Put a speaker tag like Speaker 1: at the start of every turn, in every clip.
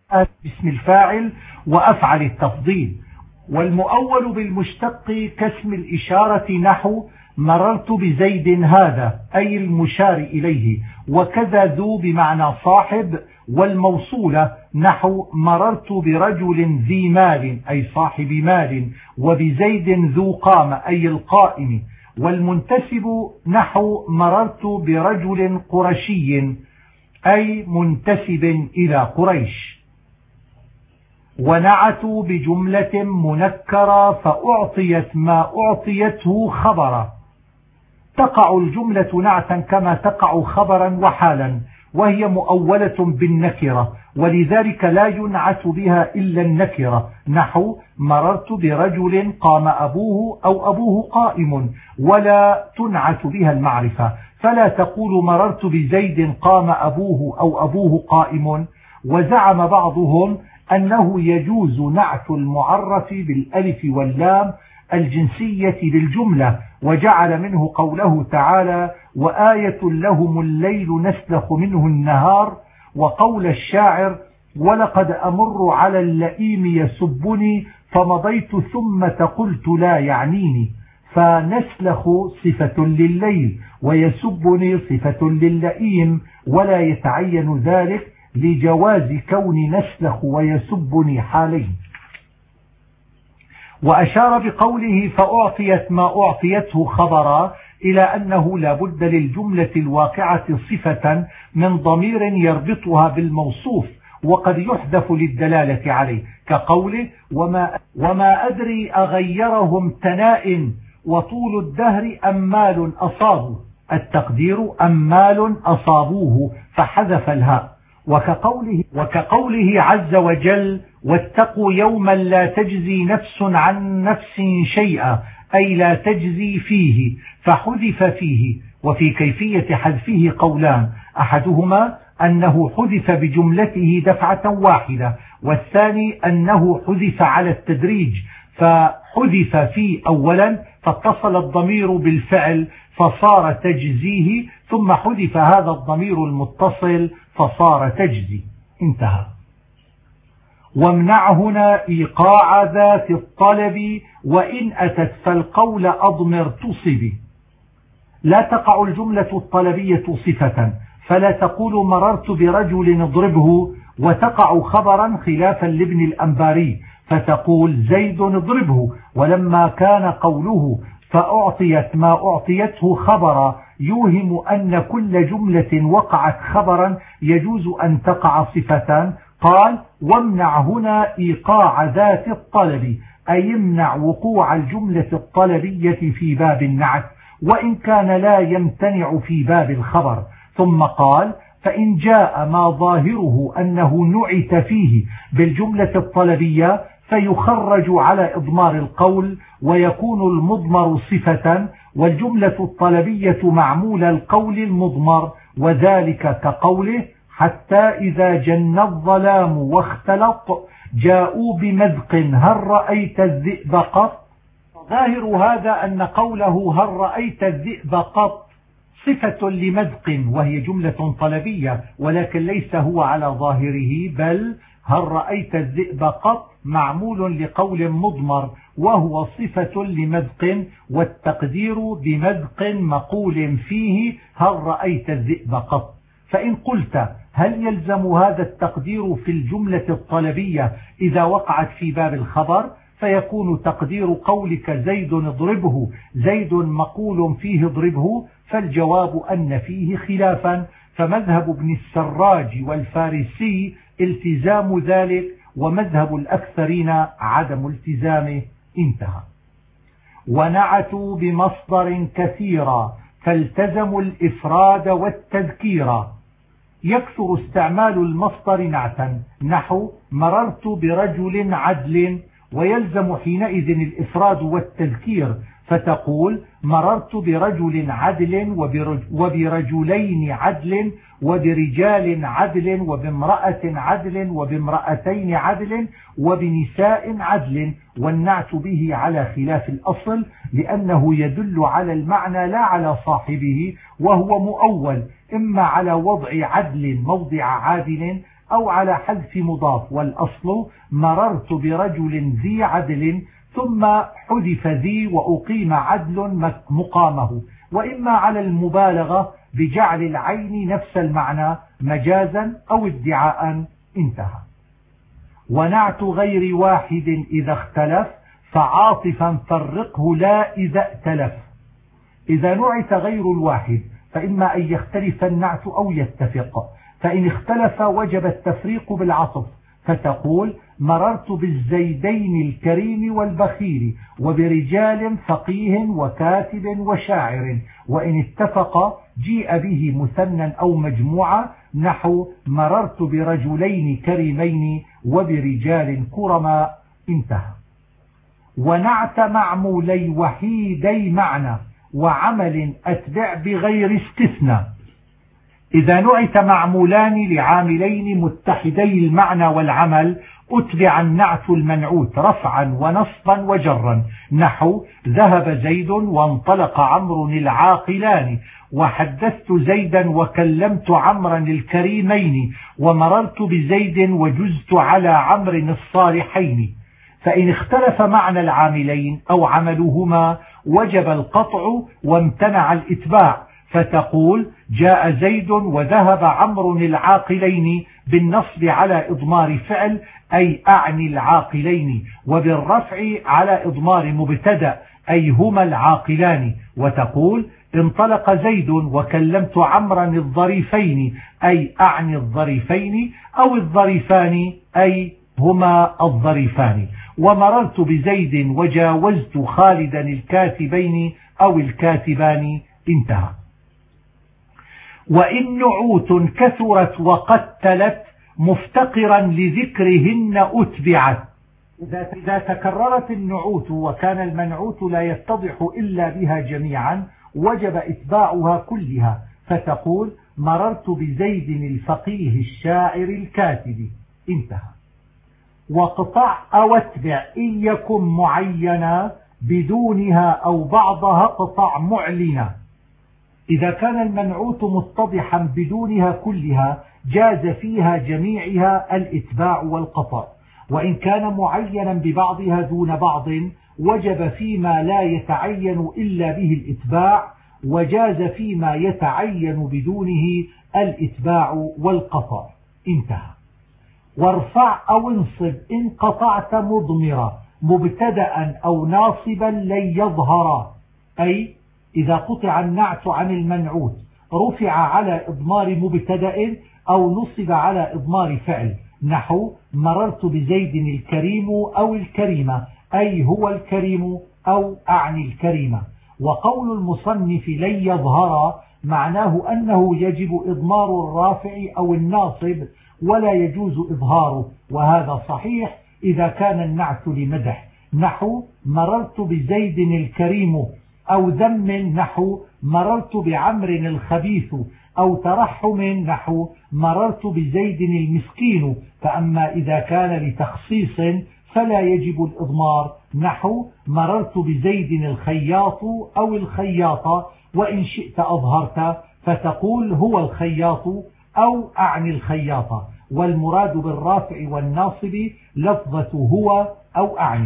Speaker 1: باسم الفاعل وأفعل التفضيل. والمؤول بالمشتق كاسم الإشارة نحو مررت بزيد هذا أي المشار إليه، وكذا ذو بمعنى صاحب، والموصولة نحو مررت برجل ذي مال أي صاحب مال، وبزيد ذو قام أي القائم. والمنتسب نحو مررت برجل قرشي أي منتسب إلى قريش. ونعتوا بجملة منكرة فأعطيت ما أعطيته خبرا. تقع الجملة نعتا كما تقع خبرا وحالا، وهي مؤولة بالنكرة، ولذلك لا ينعت بها إلا النكرة نحو مررت برجل قام أبوه أو أبوه قائم، ولا تنعت بها المعرفة، فلا تقول مررت بزيد قام أبوه أو أبوه قائم. وزعم بعضهم أنه يجوز نعت المعرف بالألف واللام الجنسية للجملة، وجعل منه قوله تعالى وآية لهم الليل نسلخ منه النهار، وقول الشاعر ولقد أمر على اللئيم يسبني فمضيت ثم قلت لا يعنيني. فنسلخ صفة لليل ويسبني صفة للئيم، ولا يتعين ذلك لجواز كون نسلخ ويسبني حالين. وأشار بقوله فأعطيت ما أعطيته خبرا إلى أنه لا بد للجملة الواقعة صفة من ضمير يربطها بالموصوف، وقد يحذف للدلالة عليه، كقوله وما أدري أغيرهم تناء وطول الدهر أمال أصابوا، التقدير أمال أصابوه فحذف الهاء. وكقوله عز وجل واتقوا يوما لا تجزي نفس عن نفس شيئا أي لا تجزي فيه، فحذف فيه. وفي كيفية حذفه قولان، أحدهما أنه حذف بجملته دفعة واحدة، والثاني أنه حذف على التدريج، فحذف فيه أولا فاتصل الضمير بالفعل فصار تجزيه، ثم حذف هذا الضمير المتصل فصار تجزي. انتهى. وامنع هنا إيقاع ذات الطلب، وإن أتت فالقول أضمر تصبي. لا تقع الجملة الطلبية صفة، فلا تقول مررت برجل اضربه، وتقع خبرا خلافا لابن الأنباري فتقول زيد اضربه، ولما كان قوله فأعطيت ما أعطيته خبرا يوهم أن كل جملة وقعت خبرا يجوز أن تقع صفة، قال وامنع هنا إيقاع ذات الطلب، أي يمنع وقوع الجملة الطلبية في باب النعت، وإن كان لا يمتنع في باب الخبر. ثم قال فإن جاء ما ظاهره أنه نعت فيه بالجملة الطلبية فيخرج على إضمار القول، ويكون المضمر صفة والجملة الطلبية معمول القول المضمر، وذلك كقوله حتى إذا جن الظلام واختلط جاءوا بمذق هل رأيت الذئب قط. ظاهر هذا أن قوله هل رأيت الذئب قط صفة لمذق، وهي جملة طلبية، ولكن ليس هو على ظاهره، بل هل رأيت الذئب قط معمول لقول مضمر، وهو صفة لمذق، والتقدير بمذق مقول فيه هل رأيت الذئب قط. فإن قلت هل يلزم هذا التقدير في الجملة الطلبية إذا وقعت في باب الخبر، فيكون تقدير قولك زيد اضربه زيد مقول فيه اضربه، فالجواب أن فيه خلافا، فمذهب ابن السراج والفارسي التزام ذلك، ومذهب الأكثرين عدم التزامه. انتهى. ونعتوا بمصدر كثيرا فالتزموا الإفراد والتذكير. يكثر استعمال المصدر نعتا نحو مررت برجل عدل، ويلزم حينئذ الإفراد والتذكير، فتقول مررت برجل عدل وبرجلين عدل وبرجال عدل وبامرأة عدل وبامرأتين عدل وبنساء عدل، والنعت به على خلاف الأصل، لأنه يدل على المعنى لا على صاحبه، وهو مؤول إما على وضع عدل موضع عادل، أو على حذف مضاف، والأصل مررت برجل ذي عدل ثم حذف ذي وأقيم عدل مقامه، وإما على المبالغة بجعل العين نفس المعنى مجازا أو ادعاء. انتهى. ونعت غير واحد إذا اختلف فعاطفا فرقه لا إذا ائتلف. إذا نعت غير الواحد فإما أن يختلف النعت أو يتفق، فإن اختلف وجب التفريق بالعطف، فتقول مررت بالزيدين الكريم والبخيل وبرجال فقيه وكاتب وشاعر. وإن اتفق جيء به مثنى أو مجموعة، نحو مررت برجلين كريمين وبرجال كرما. انتهى. ونعت معمولي وحيدي معنى وعمل أتبع بغير استثناء. إذا نعت معمولان لعاملين متحدي المعنى والعمل أتبع النعت المنعوت رفعا ونصبا وجرا، نحو ذهب زيد وانطلق عمرو العاقلان، وحدثت زيدا وكلمت عمرا الكريمين، ومررت بزيد وجزت على عمرو الصالحين. فإن اختلف معنى العاملين أو عملهما وجب القطع وامتنع الإتباع، فتقول جاء زيد وذهب عمرو العاقلين بالنصب على إضمار فعل أي أعني العاقلين، وبالرفع على إضمار مبتدأ أي هما العاقلان، وتقول انطلق زيد وكلمت عمرا الظريفين أي أعني الظريفين أو الظريفان أي هما الظريفان، ومررت بزيد وجاوزت خالدا الكاتبين أو الكاتبان. انتهى. وإن نعوت كثرت وقد تلت مفتقرا لذكرهن أتبعت. إذا تكررت النعوت وكان المنعوت لا يتضح إلا بها جميعا وجب إتباعها كلها، فتقول مررت بزيد الفقيه الشاعر الكاتب. انتهى. واقطع أو اتبع إن يكن معينا بدونها أو بعضها اقطع معلنا. إذا كان المنعوت متضحا بدونها كلها جاز فيها جميعها الإتباع والقطع، وإن كان معينا ببعضها دون بعض وجب فيما لا يتعين إلا به الإتباع، وجاز فيما يتعين بدونه الإتباع والقطع. انتهى. وارفع أو انصب إن قطعت مضمرا مبتدأ أو ناصبا لن يظهرا، أي إذا قطع النعت عن المنعوت رفع على إضمار مبتدأ أو نصب على إضمار فعل، نحو مررت بزيد الكريم أو الكريمة أي هو الكريم أو أعني الكريمة. وقول المصنف لن يظهر معناه أنه يجب إضمار الرافع أو الناصب ولا يجوز إظهاره، وهذا صحيح إذا كان النعت لمدح، نحو مررت بزيد الكريم، أو ذم نحو مررت بعمر الخبيث، أو ترحم نحو مررت بزيد المسكين. فأما إذا كان لتخصيص فلا يجب الإضمار، نحو مررت بزيد الخياط أو الخياطة، وإن شئت أظهرت فتقول هو الخياط أو أعني الخياطة، والمراد بالرافع والناصب لفظة هو أو أعني.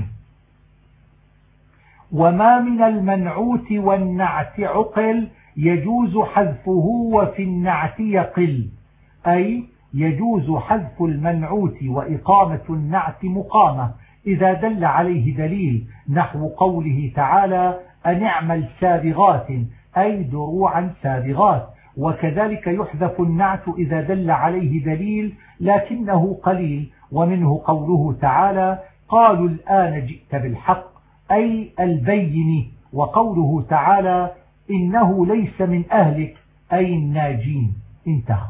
Speaker 1: وما من المنعوت والنعت عقل يجوز حذفه وفي النعت يقل، أي يجوز حذف المنعوت وإقامة النعت مقامة إذا دل عليه دليل، نحو قوله تعالى أن اعمل سابغات أي دروعا سابغات. وكذلك يحذف النعت إذا دل عليه دليل لكنه قليل، ومنه قوله تعالى قالوا الآن جئت بالحق أي البين، وقوله تعالى إنه ليس من أهلك أي الناجين. انتهى.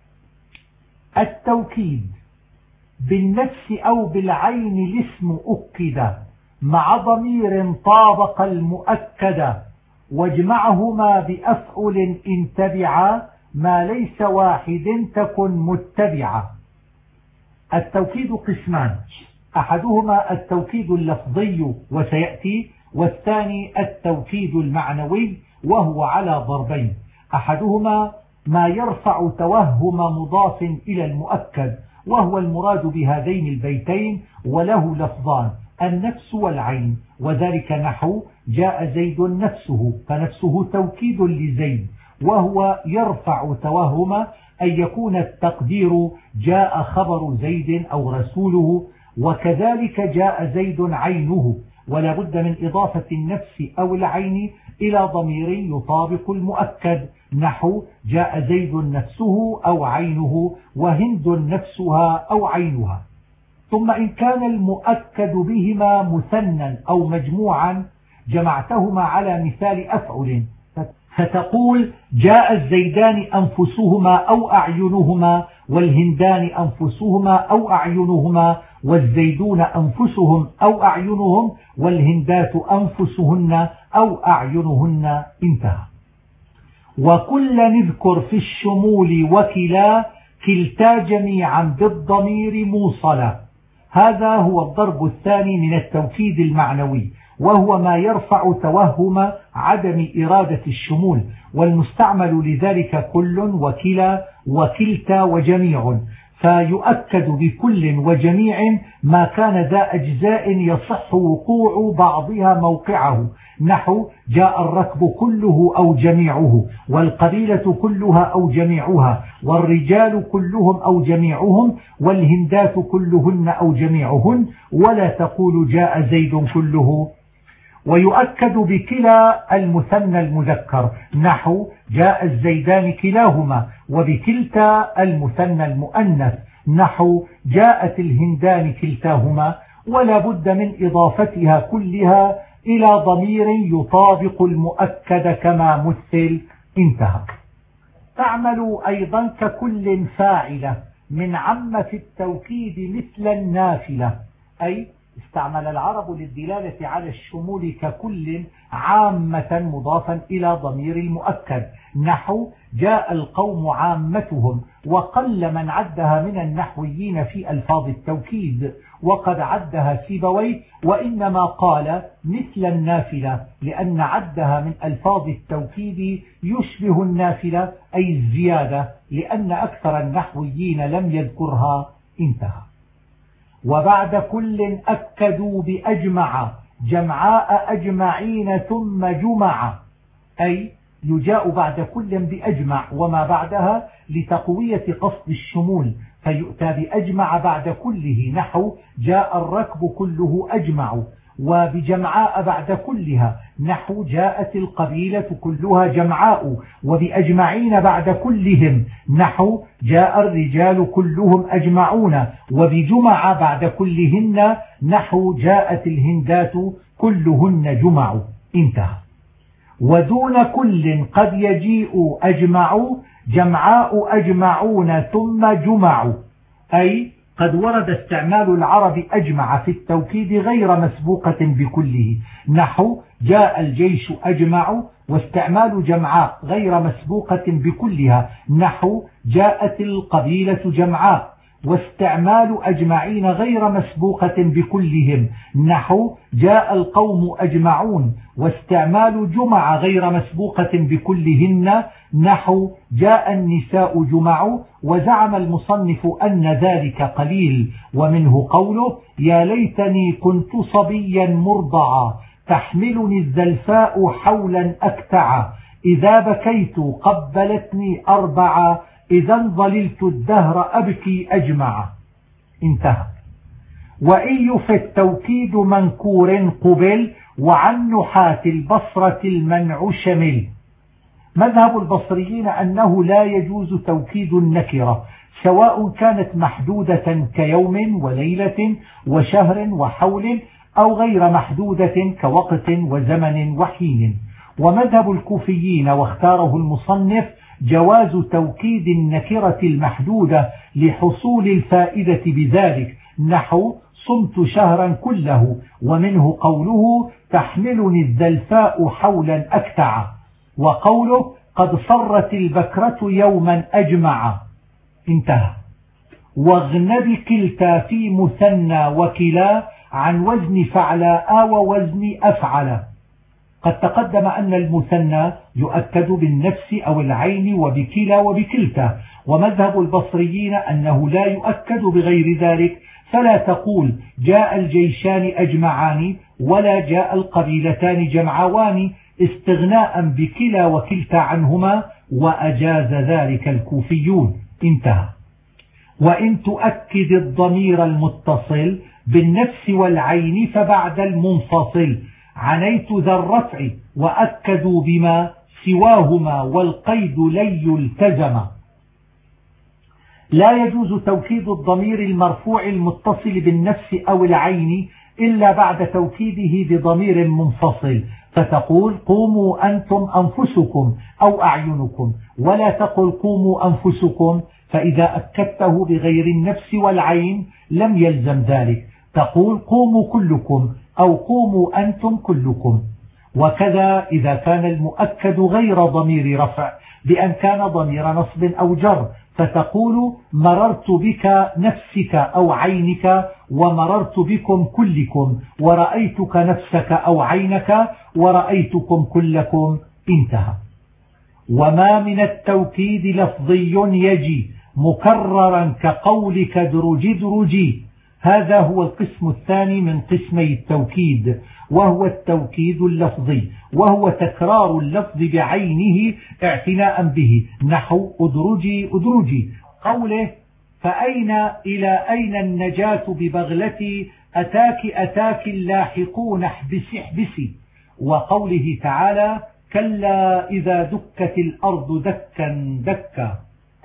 Speaker 1: التوكيد بالنفس أو بالعين الاسم أكد مع ضمير طابق المؤكد، واجمعهما بأفعل إن تبعا ما ليس واحد تكن متبعا. التوكيد قسمان، أحدهما التوكيد اللفظي وسيأتي، والثاني التوكيد المعنوي وهو على ضربين، أحدهما ما يرفع توهم مضاف إلى المؤكد، وهو المراد بهذين البيتين، وله لفظان: النفس والعين، وذلك نحو جاء زيد نفسه، فنفسه توكيد لزيد، وهو يرفع توهم أن يكون التقدير جاء خبر زيد أو رسوله، وكذلك جاء زيد عينه، ولا بد من إضافة النفس أو العين إلى ضمير يطابق المؤكد، نحو جاء زيد نفسه أو عينه، وهند نفسها أو عينها. ثم إن كان المؤكد بهما مثنى أو مجموعا جمعتهما على مثال أفعل، فتقول جاء الزيدان أنفسهما أو أعينهما، والهندان أنفسهما أو أعينهما، والزيدون أنفسهم أو أعينهم، والهندات أنفسهن أو أعينهن. انتهى. وكل نذكر في الشمول وكلا، كلتا جميعا بالضمير موصلا. هذا هو الضرب الثاني من التوكيد المعنوي، وهو ما يرفع توهم عدم إرادة الشمول، والمستعمل لذلك كل وكلا وكلتا وجميع، فيؤكد بكل وجميع ما كان ذا أجزاء يصح وقوع بعضها موقعه، نحو جاء الركب كله أو جميعه، والقبيلة كلها أو جميعها، والرجال كلهم أو جميعهم، والهندات كلهن أو جميعهن، ولا تقول جاء زيد كله. ويؤكد بكلا المثنى المذكر، نحو جاء الزيدان كلاهما، وبكلتا المثنى المؤنث، نحو جاءت الهندان كلتاهما، ولا بد من إضافتها كلها إلى ضمير يطابق المؤكد كما مثل. انتهى. تعمل أيضا ككل فاعلة من عم في التوكيد مثل النافلة، أي استعمل العرب للدلالة على الشمول ككل عامة مضافا إلى ضمير المؤكد، نحو جاء القوم عامتهم، وقل من عدها من النحويين في ألفاظ التوكيد، وقد عدها سيبويه، وإنما قال مثل النافلة لأن عدها من ألفاظ التوكيد يشبه النافلة أي الزيادة، لأن أكثر النحويين لم يذكرها. انتهى. وبعد كل أكدوا بأجمع جمعاء أجمعين ثم جمع، أي يجاء بعد كل بأجمع وما بعدها لتقوية قصد الشمول، فيؤتى بأجمع بعد كله، نحو جاء الركب كله أجمع، وبجمعاء بعد كلها، نحو جاءت القبيلة كلها جمعاء، وبأجمعين بعد كلهم، نحو جاء الرجال كلهم أجمعون، وبجمع بعد كلهن، نحو جاءت الهندات كلهن جمع. انتهى. ودون كل قد يجيء أجمع جمعاء أجمعون ثم جمع، أي قد ورد استعمال العرب أجمع في التوكيد غير مسبوقة بكله، نحو جاء الجيش أجمع، واستعمال جمعاء غير مسبوقة بكلها، نحو جاءت القبيلة جمعاء، واستعمال أجمعين غير مسبوقة بكلهم، نحو جاء القوم أجمعون، واستعمال جمع غير مسبوقة بكلهن، نحو جاء النساء جمع. وزعم المصنف أن ذلك قليل، ومنه قوله يا ليتني كنت صبيا مرضعا تحملني الزلفاء حولا أكتعا، إذا بكيت قبلتني أربعا، إذا ظللت الدهر أبكي أجمع. انتهى. وإن يفي التوكيد منكور قبل، وعن نحاة البصرة المنع شمل. مذهب البصريين أنه لا يجوز توكيد النكرة، سواء كانت محدودة كيوم وليلة وشهر وحول، أو غير محدودة كوقت وزمن وحين. ومذهب الكوفيين واختاره المصنف جواز توكيد النكرة المحدودة لحصول الفائدة بذلك، نحو صمت شهرا كله، ومنه قوله تحملني الزلفاء حولا أكتع، وقوله قد صرت البكرة يوما أجمع. انتهى. واغنب كلتا في مثنى وكلا عن وزن فعلاء ووزن أفعل، قد تقدم أن المثنى يؤكد بالنفس أو العين وبكلا وبكلتا، ومذهب البصريين أنه لا يؤكد بغير ذلك، فلا تقول جاء الجيشان أجمعان ولا جاء القبيلتان جمعوان، استغناء بكلا وكلتا عنهما، وأجاز ذلك الكوفيون. انتهى. وإن تؤكد الضمير المتصل بالنفس والعين فبعد المنفصل عنيت ذا الرفع وأكدوا بما سواهما والقيد لن يلتزم. لا يجوز توكيد الضمير المرفوع المتصل بالنفس أو العين إلا بعد توكيده بضمير منفصل، فتقول قوموا أنتم أنفسكم أو أعينكم، ولا تقل قوموا أنفسكم، فإذا أكدته بغير النفس والعين لم يلزم ذلك، تقول قوموا كلكم أو قوموا أنتم كلكم. وكذا إذا كان المؤكد غير ضمير رفع بأن كان ضمير نصب أو جر، فتقول مررت بك نفسك أو عينك ومررت بكم كلكم، ورأيتك نفسك أو عينك ورأيتكم كلكم. انتهى. وما من التوكيد لفظي يجي مكررا كقولك درجي درجي، هذا هو القسم الثاني من قسمي التوكيد، وهو التوكيد اللفظي، وهو تكرار اللفظ بعينه اعتناء به، نحو أدرجي أدرجي، قوله فأين إلى أين النجاة ببغلتي أتاك أتاك اللاحقون احبسي احبسي، وقوله تعالى كلا إذا دكت الأرض دكا دكا.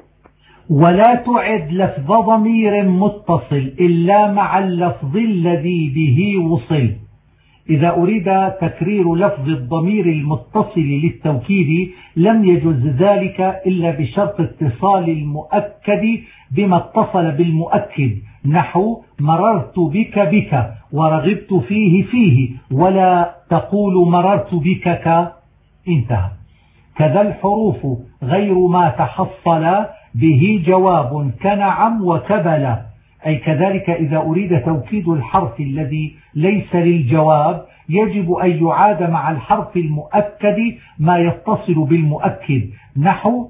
Speaker 1: ولا تعد لفظ ضمير متصل إلا مع اللفظ الذي به وصل. إذا أريد تكرير لفظ الضمير المتصل للتوكيد لم يجوز ذلك إلا بشرط اتصال المؤكد بما اتصل بالمؤكد، نحو مررت بك بك ورغبت فيه فيه، ولا تقول مررت بكك. انتهى. كذا الحروف غير ما تحصل به جواب كنعم وكبلا، أي كذلك إذا أريد توكيد الحرف الذي ليس للجواب يجب أن يعاد مع الحرف المؤكد ما يتصل بالمؤكد، نحو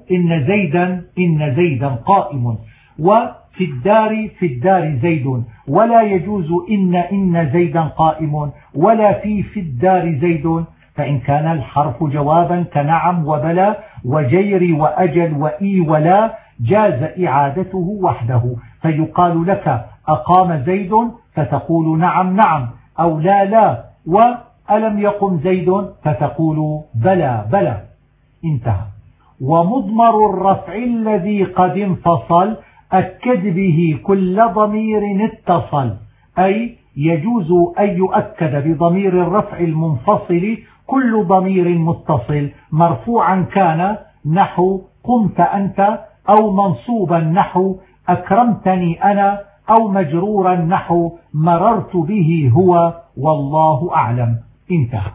Speaker 1: إن زيدا قائم، وفي الدار زيد، ولا يجوز إن زيدا قائم، ولا في الدار زيد، فإن كان الحرف جوابا كنعم وبلا وجير وأجل وإي ولا جاز إعادته وحده، فيقال لك أقام زيد فتقول نعم نعم، أو لا لا، وألم يقم زيد فتقول بلى بلى. انتهى. ومضمر الرفع الذي قد انفصل أكد به كل ضمير اتصل، أي يجوز أن يؤكد بضمير الرفع المنفصل كل ضمير متصل مرفوعا كان، نحو قمت أنت، أو منصوبا نحو أكرمتني أنا، أو مجرورا نحو مررت به هو، والله أعلم. انتهى.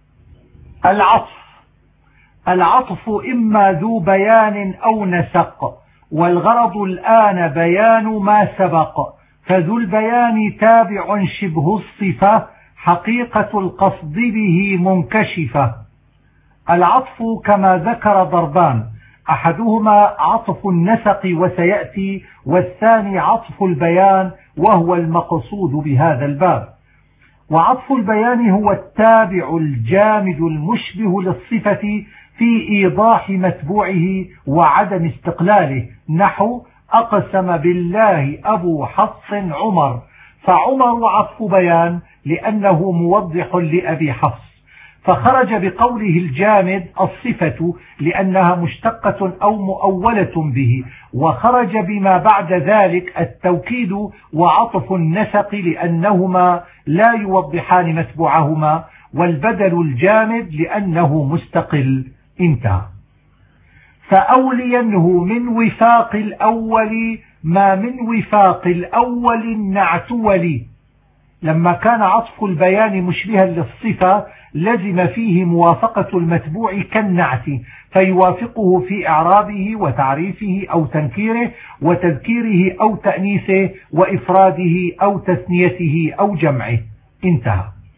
Speaker 1: العطف إما ذو بيان أو نسق، والغرض الآن بيان ما سبق، فذو البيان تابع شبه الصفة، حقيقة القصد به منكشفة. العطف كما ذكر ضربان، أحدهما عطف النسق وسيأتي، والثاني عطف البيان وهو المقصود بهذا الباب. وعطف البيان هو التابع الجامد المشبه للصفة في إيضاح متبوعه وعدم استقلاله، نحو أقسم بالله أبو حفص عمر، فعمر عطف بيان لأنه موضح لأبي حفص، فخرج بقوله الجامد الصفة لأنها مشتقة أو مؤولة به، وخرج بما بعد ذلك التوكيد وعطف النسق لأنهما لا يوضحان متبوعهما، والبدل الجامد لأنه مستقل. انتهى. فأولينه من وفاق الأول ما من وفاق الأول النعت ولي. لما كان عطف البيان مشبها للصفة لزم فيه موافقة المتبوع كالنعت، فيوافقه في إعرابه وتعريفه أو تنكيره وتذكيره أو تأنيثه وإفراده أو تثنيته أو جمعه. انتهى.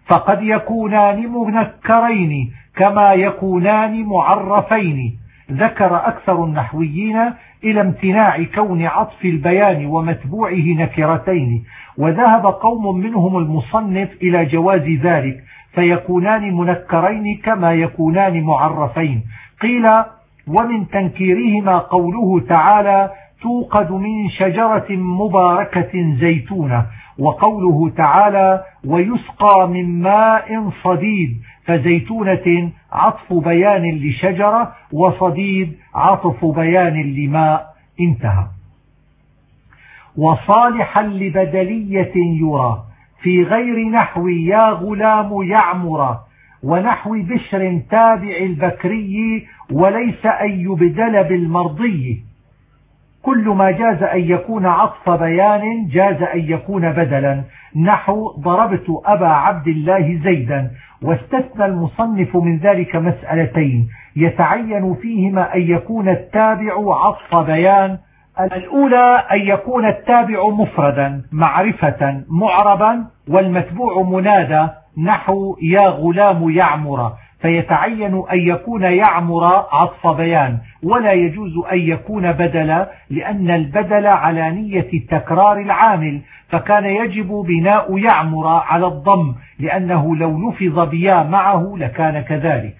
Speaker 1: فقد يكونان منكرين كما يكونان معرفين. ذكر أكثر النحويين إلى امتناع كون عطف البيان ومتبوعه نكرتين، وذهب قوم منهم المصنف إلى جواز ذلك، فيكونان منكرين كما يكونان معرفين. قيل: ومن تنكيرهما قوله تعالى: توقد من شجرة مباركة زيتونة، وقوله تعالى: ويسقى من ماء صديد، فزيتونة عطف بيان لشجرة، وصديد عطف بيان لماء. انتهى. وصالحا لبدلية يرى في غير نحو يا غلام يعمر، ونحو بشر تابع البكري، وليس أن يبدل بالمرضي. كل ما جاز أن يكون عطف بيان جاز أن يكون بدلا، نحو ضربت أبا عبد الله زيدا. واستثنى المصنف من ذلك مسألتين يتعين فيهما أن يكون التابع عطف بيان. الأولى أن يكون التابع مفردا معرفة معربا، والمتبوع منادى، نحو يا غلام يعمر، فيتعين أن يكون يعمر عطف بيان، ولا يجوز أن يكون بدلا، لأن البدل على نية تكرار العامل، فكان يجب بناء يعمر على الضم، لأنه لو لفظ بيا معه لكان كذلك.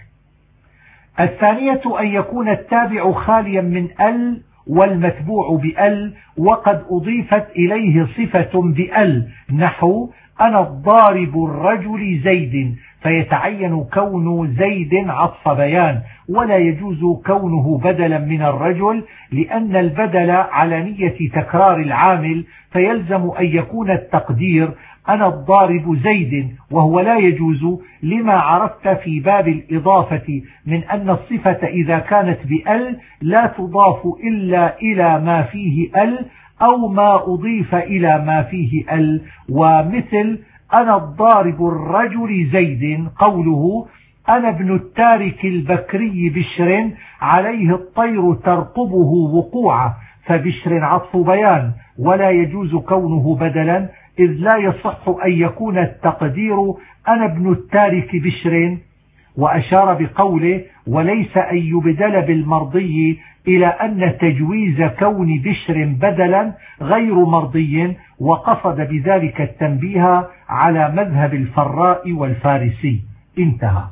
Speaker 1: الثانية أن يكون التابع خاليا من ال والمتبوع بأل، وقد أضيفت إليه صفة بأل، نحو أنا الضارب الرجل زيد، فيتعين كون زيد عطف بيان، ولا يجوز كونه بدلا من الرجل، لأن البدل على نية تكرار العامل، فيلزم أن يكون التقدير أنا الضارب زيد، وهو لا يجوز لما عرفت في باب الإضافة من أن الصفة إذا كانت بأل لا تضاف إلا إلى ما فيه أل، أو ما أضيف إلى ما فيه أل. ومثل أنا الضارب الرجل زيد قوله أنا ابن التارك البكري بشر عليه الطير ترقبه وقوعا، فبشر عطف بيان، ولا يجوز كونه بدلا، إذ لا يصح أن يكون التقدير أنا ابن التارك بشر. وأشار بقوله وليس أن يبدل بالمرضي إلى أن تجويز كون بشر بدلا غير مرضي، وقصد بذلك التنبيه على مذهب الفراء والفارسي. انتهى.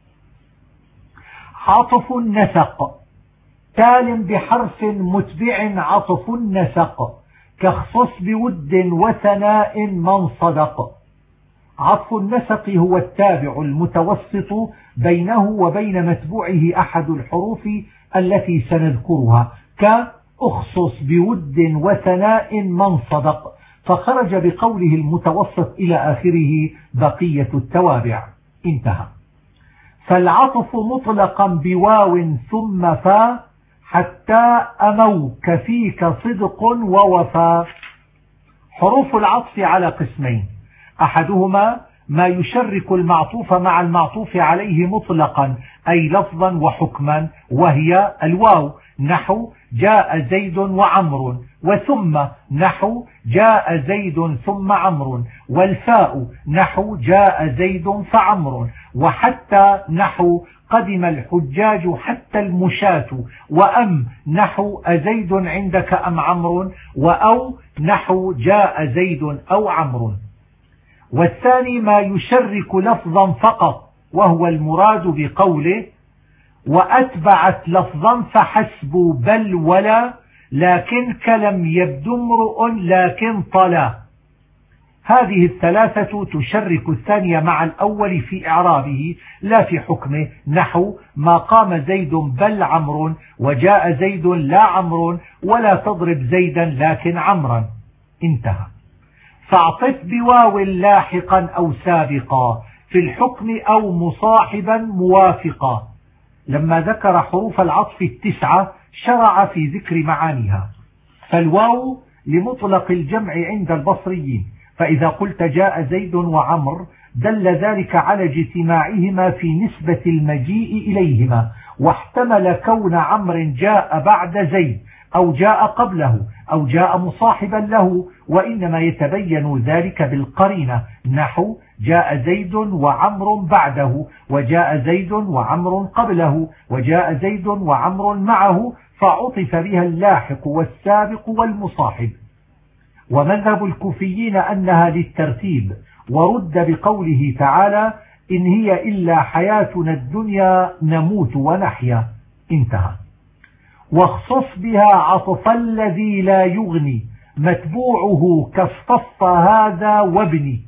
Speaker 1: عطف النسق تال بحرف متبع عطف النسق، كاخصص بود وثناء من صدق. عطف النسق هو التابع المتوسط بينه وبين متبوعه أحد الحروف التي سنذكرها، كأخصص بود وثناء من صدق، فخرج بقوله المتوسط إلى آخره بقية التوابع. انتهى. فالعطف مطلقا بواو ثم فا، حتى أمو كفيك صدق ووفا. حروف العطف على قسمين: أحدهما ما يشرك المعطوف مع المعطوف عليه مطلقا أي لفظا وحكما، وهي الواو، نحو جاء زيد وعمر، وثم نحو جاء زيد ثم عمر، والفاء نحو جاء زيد فعمر، وحتى نحو قدم الحجاج حتى المشاة، وأم نحو أزيد عندك أم عمر، وأو نحو جاء زيد أو عمر. والثاني ما يشرك لفظا فقط، وهو المراد بقوله وأتبعت لفظا فحسب بل ولا، لكن كلم يبد امرؤ لكن طلا. هذه الثلاثة تشرك الثانية مع الأول في إعرابه لا في حكمه، نحو ما قام زيد بل عمر، وجاء زيد لا عمر، ولا تضرب زيدا لكن عمرا. انتهى. فاعطف بواو لاحقا أو سابقا في الحكم أو مصاحبا موافقا. لما ذكر حروف العطف 9 شرع في ذكر معانيها. فالواو لمطلق الجمع عند البصريين، فإذا قلت جاء زيد وعمر دل ذلك على اجتماعهما في نسبة المجيء إليهما، واحتمل كون عمر جاء بعد زيد، أو جاء قبله أو جاء مصاحبا له، وإنما يتبين ذلك بالقرينة، نحو جاء زيد وعمر بعده، وجاء زيد وعمر قبله، وجاء زيد وعمر معه، فعطف بها اللاحق والسابق والمصاحب. ومذهب الكوفيين أنها للترتيب، ورد بقوله تعالى إن هي إلا حياتنا الدنيا نموت ونحيا، انتهى. واخصص بها عطف الذي لا يغني متبوعه كاصطف هذا وابني.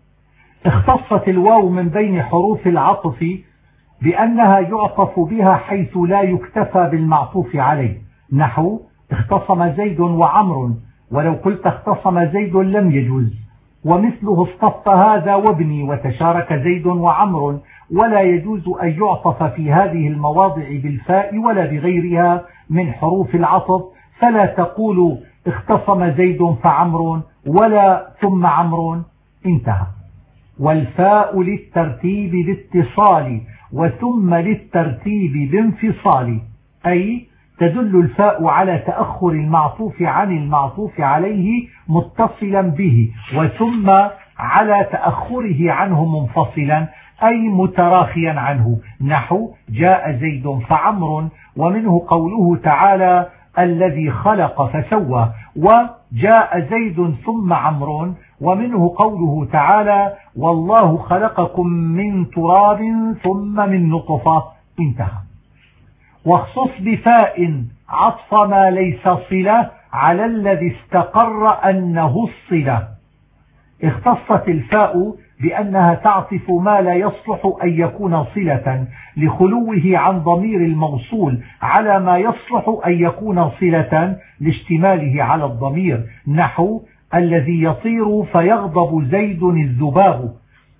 Speaker 1: اختصت الواو من بين حروف العطف بأنها يعطف بها حيث لا يكتفى بالمعطوف عليه، نحو اختصم زيد وعمر، ولو قلت اختصم زيد لم يجوز. ومثله اصطف هذا وابني، وتشارك زيد وعمر، ولا يجوز أن يعطف في هذه المواضع بالفاء ولا بغيرها من حروف العطف، فلا تقول اختصم زيد فعمر ولا ثم عمر، انتهى. والفاء للترتيب باتصال، وثم للترتيب بانفصال، أي تدل الفاء على تأخر المعطوف عن المعطوف عليه متصلا به، وثم على تأخره عنه منفصلا أي متراخيا عنه، نحو جاء زيد فعمر، ومنه قوله تعالى الذي خلق فسوى، وجاء زيد ثم عمر، ومنه قوله تعالى والله خلقكم من تراب ثم من نطفة، انتهى. واخصص بفاء عطف ما ليس صلة على الذي استقر أنه الصلة. اختصت الفاء بأنها تعطف ما لا يصلح أن يكون صلة لخلوه عن ضمير الموصول على ما يصلح أن يكون صلة لاشتماله على الضمير، نحو الذي يطير فيغضب زيد الذباب.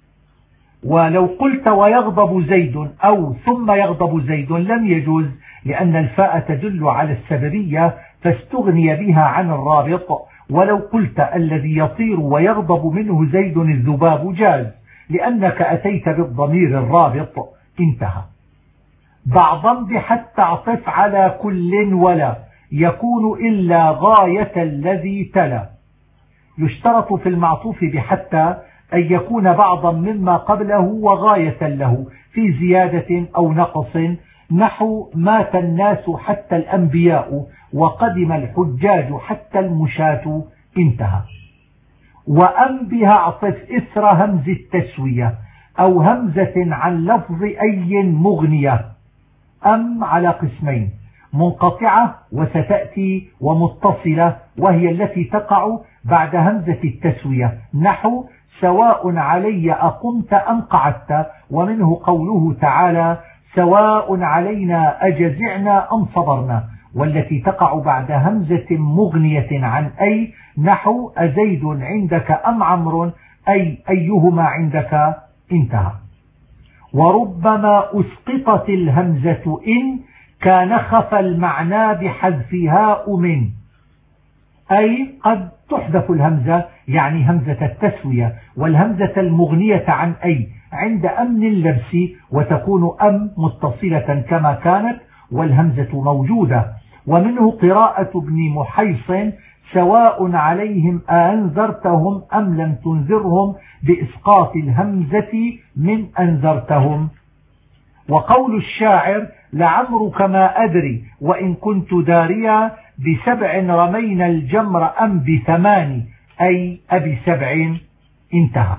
Speaker 1: ولو قلت ويغضب زيد أو ثم يغضب زيد لم يجوز، لأن الفاء تدل على السببية فاستغني بها عن الرابط. ولو قلت الذي يطير ويغضب منه زيد الذباب جاز، لأنك أتيت بالضمير الرابط، انتهى. بعضا بحتى اعطف على كل ولا يكون إلا غاية الذي تلا. يشترط في المعطوف بحتى أن يكون بعضا مما قبله وغاية له في زيادة أو نقص، نحو مات الناس حتى الأنبياء وقدم الحجاج حتى المشاة، انتهى. وأم بها اعطف إثر همز التسوية أو همزة عن لفظ أي مغنية. أم على قسمين، منقطعة وستأتي، ومتصلة وهي التي تقع بعد همزة التسوية، نحو سواء علي أقمت أم قعدت، ومنه قوله تعالى سواء علينا أجزعنا أم صبرنا، والتي تقع بعد همزة مغنية عن أي، نحو أزيد عندك أم عمرو، أي أيهما عندك، انتهى. وربما أسقطت الهمزة إن كان خفى المعنى بحذفها من، أي قد تحذف الهمزة يعني همزة التسوية والهمزة المغنية عن أي عند أمن اللبس، وتكون أم متصلة كما كانت والهمزة موجودة. ومنه قراءة ابن محيص سواء عليهم أنذرتهم أم لم تنذرهم بإسقاط الهمزة من أنذرتهم. وقول الشاعر لعمرك ما أدري وإن كنت داريا بسبع رمينا الجمر أم بثمان، أي أبي سبع، انتهى.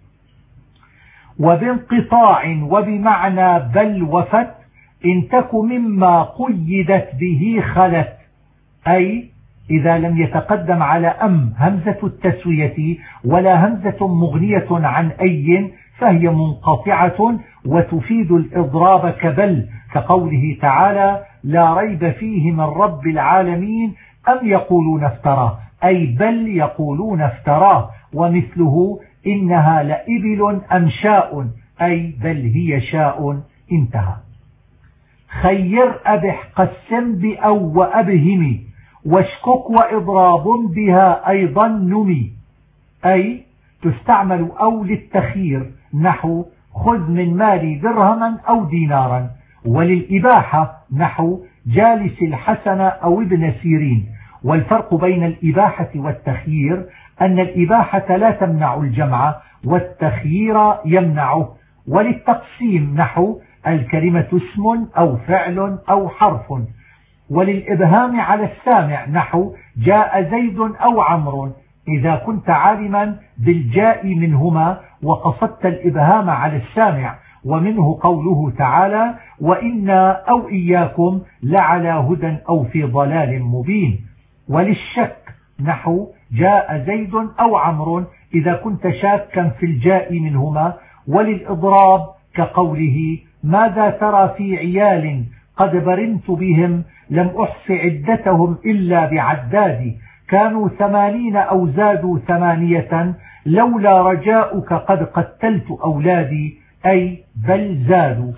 Speaker 1: وبانقطاع وبمعنى بل وفت إن تك مما قيدت به خلت، أي إذا لم يتقدم على أم همزة التسوية ولا همزة مغنية عن أي فهي منقطعة وتفيد الإضراب كبل، كقوله تعالى لا ريب فيه من رب العالمين أم يقولون افتراه، أي بل يقولون افتراه. ومثله إنها لإبل أم شاء، أي بل هي شاء، انتهى. خير أبح قسم بأو وأبهم واشكك وإضراب بها أيضا نمي، أي تستعمل أو للتخيير، نحو خذ من مالي درهما أو دينارا، وللإباحة، نحو جالس الحسن أو ابن سيرين. والفرق بين الإباحة والتخيير أن الإباحة لا تمنع الجمع والتخيير يمنعه. وللتقسيم نحو الكلمة اسم أو فعل أو حرف. وللإبهام على السامع نحو جاء زيد أو عمرو إذا كنت عالما بالجاء منهما وقصدت الإبهام على السامع. ومنه قوله تعالى وإنا أو إياكم لعلى هدى أو في ضلال مبين. وللشك نحو جاء زيد أو عمرو إذا كنت شاكا في الجاء منهما. وللإضراب كقوله ماذا ترى في عيال قد برمت بهم لم أحص عدتهم إلا بعدادي كانوا 80 أو زادوا 8 لولا رجاؤك قد قتلت أولادي أي بل زادوا.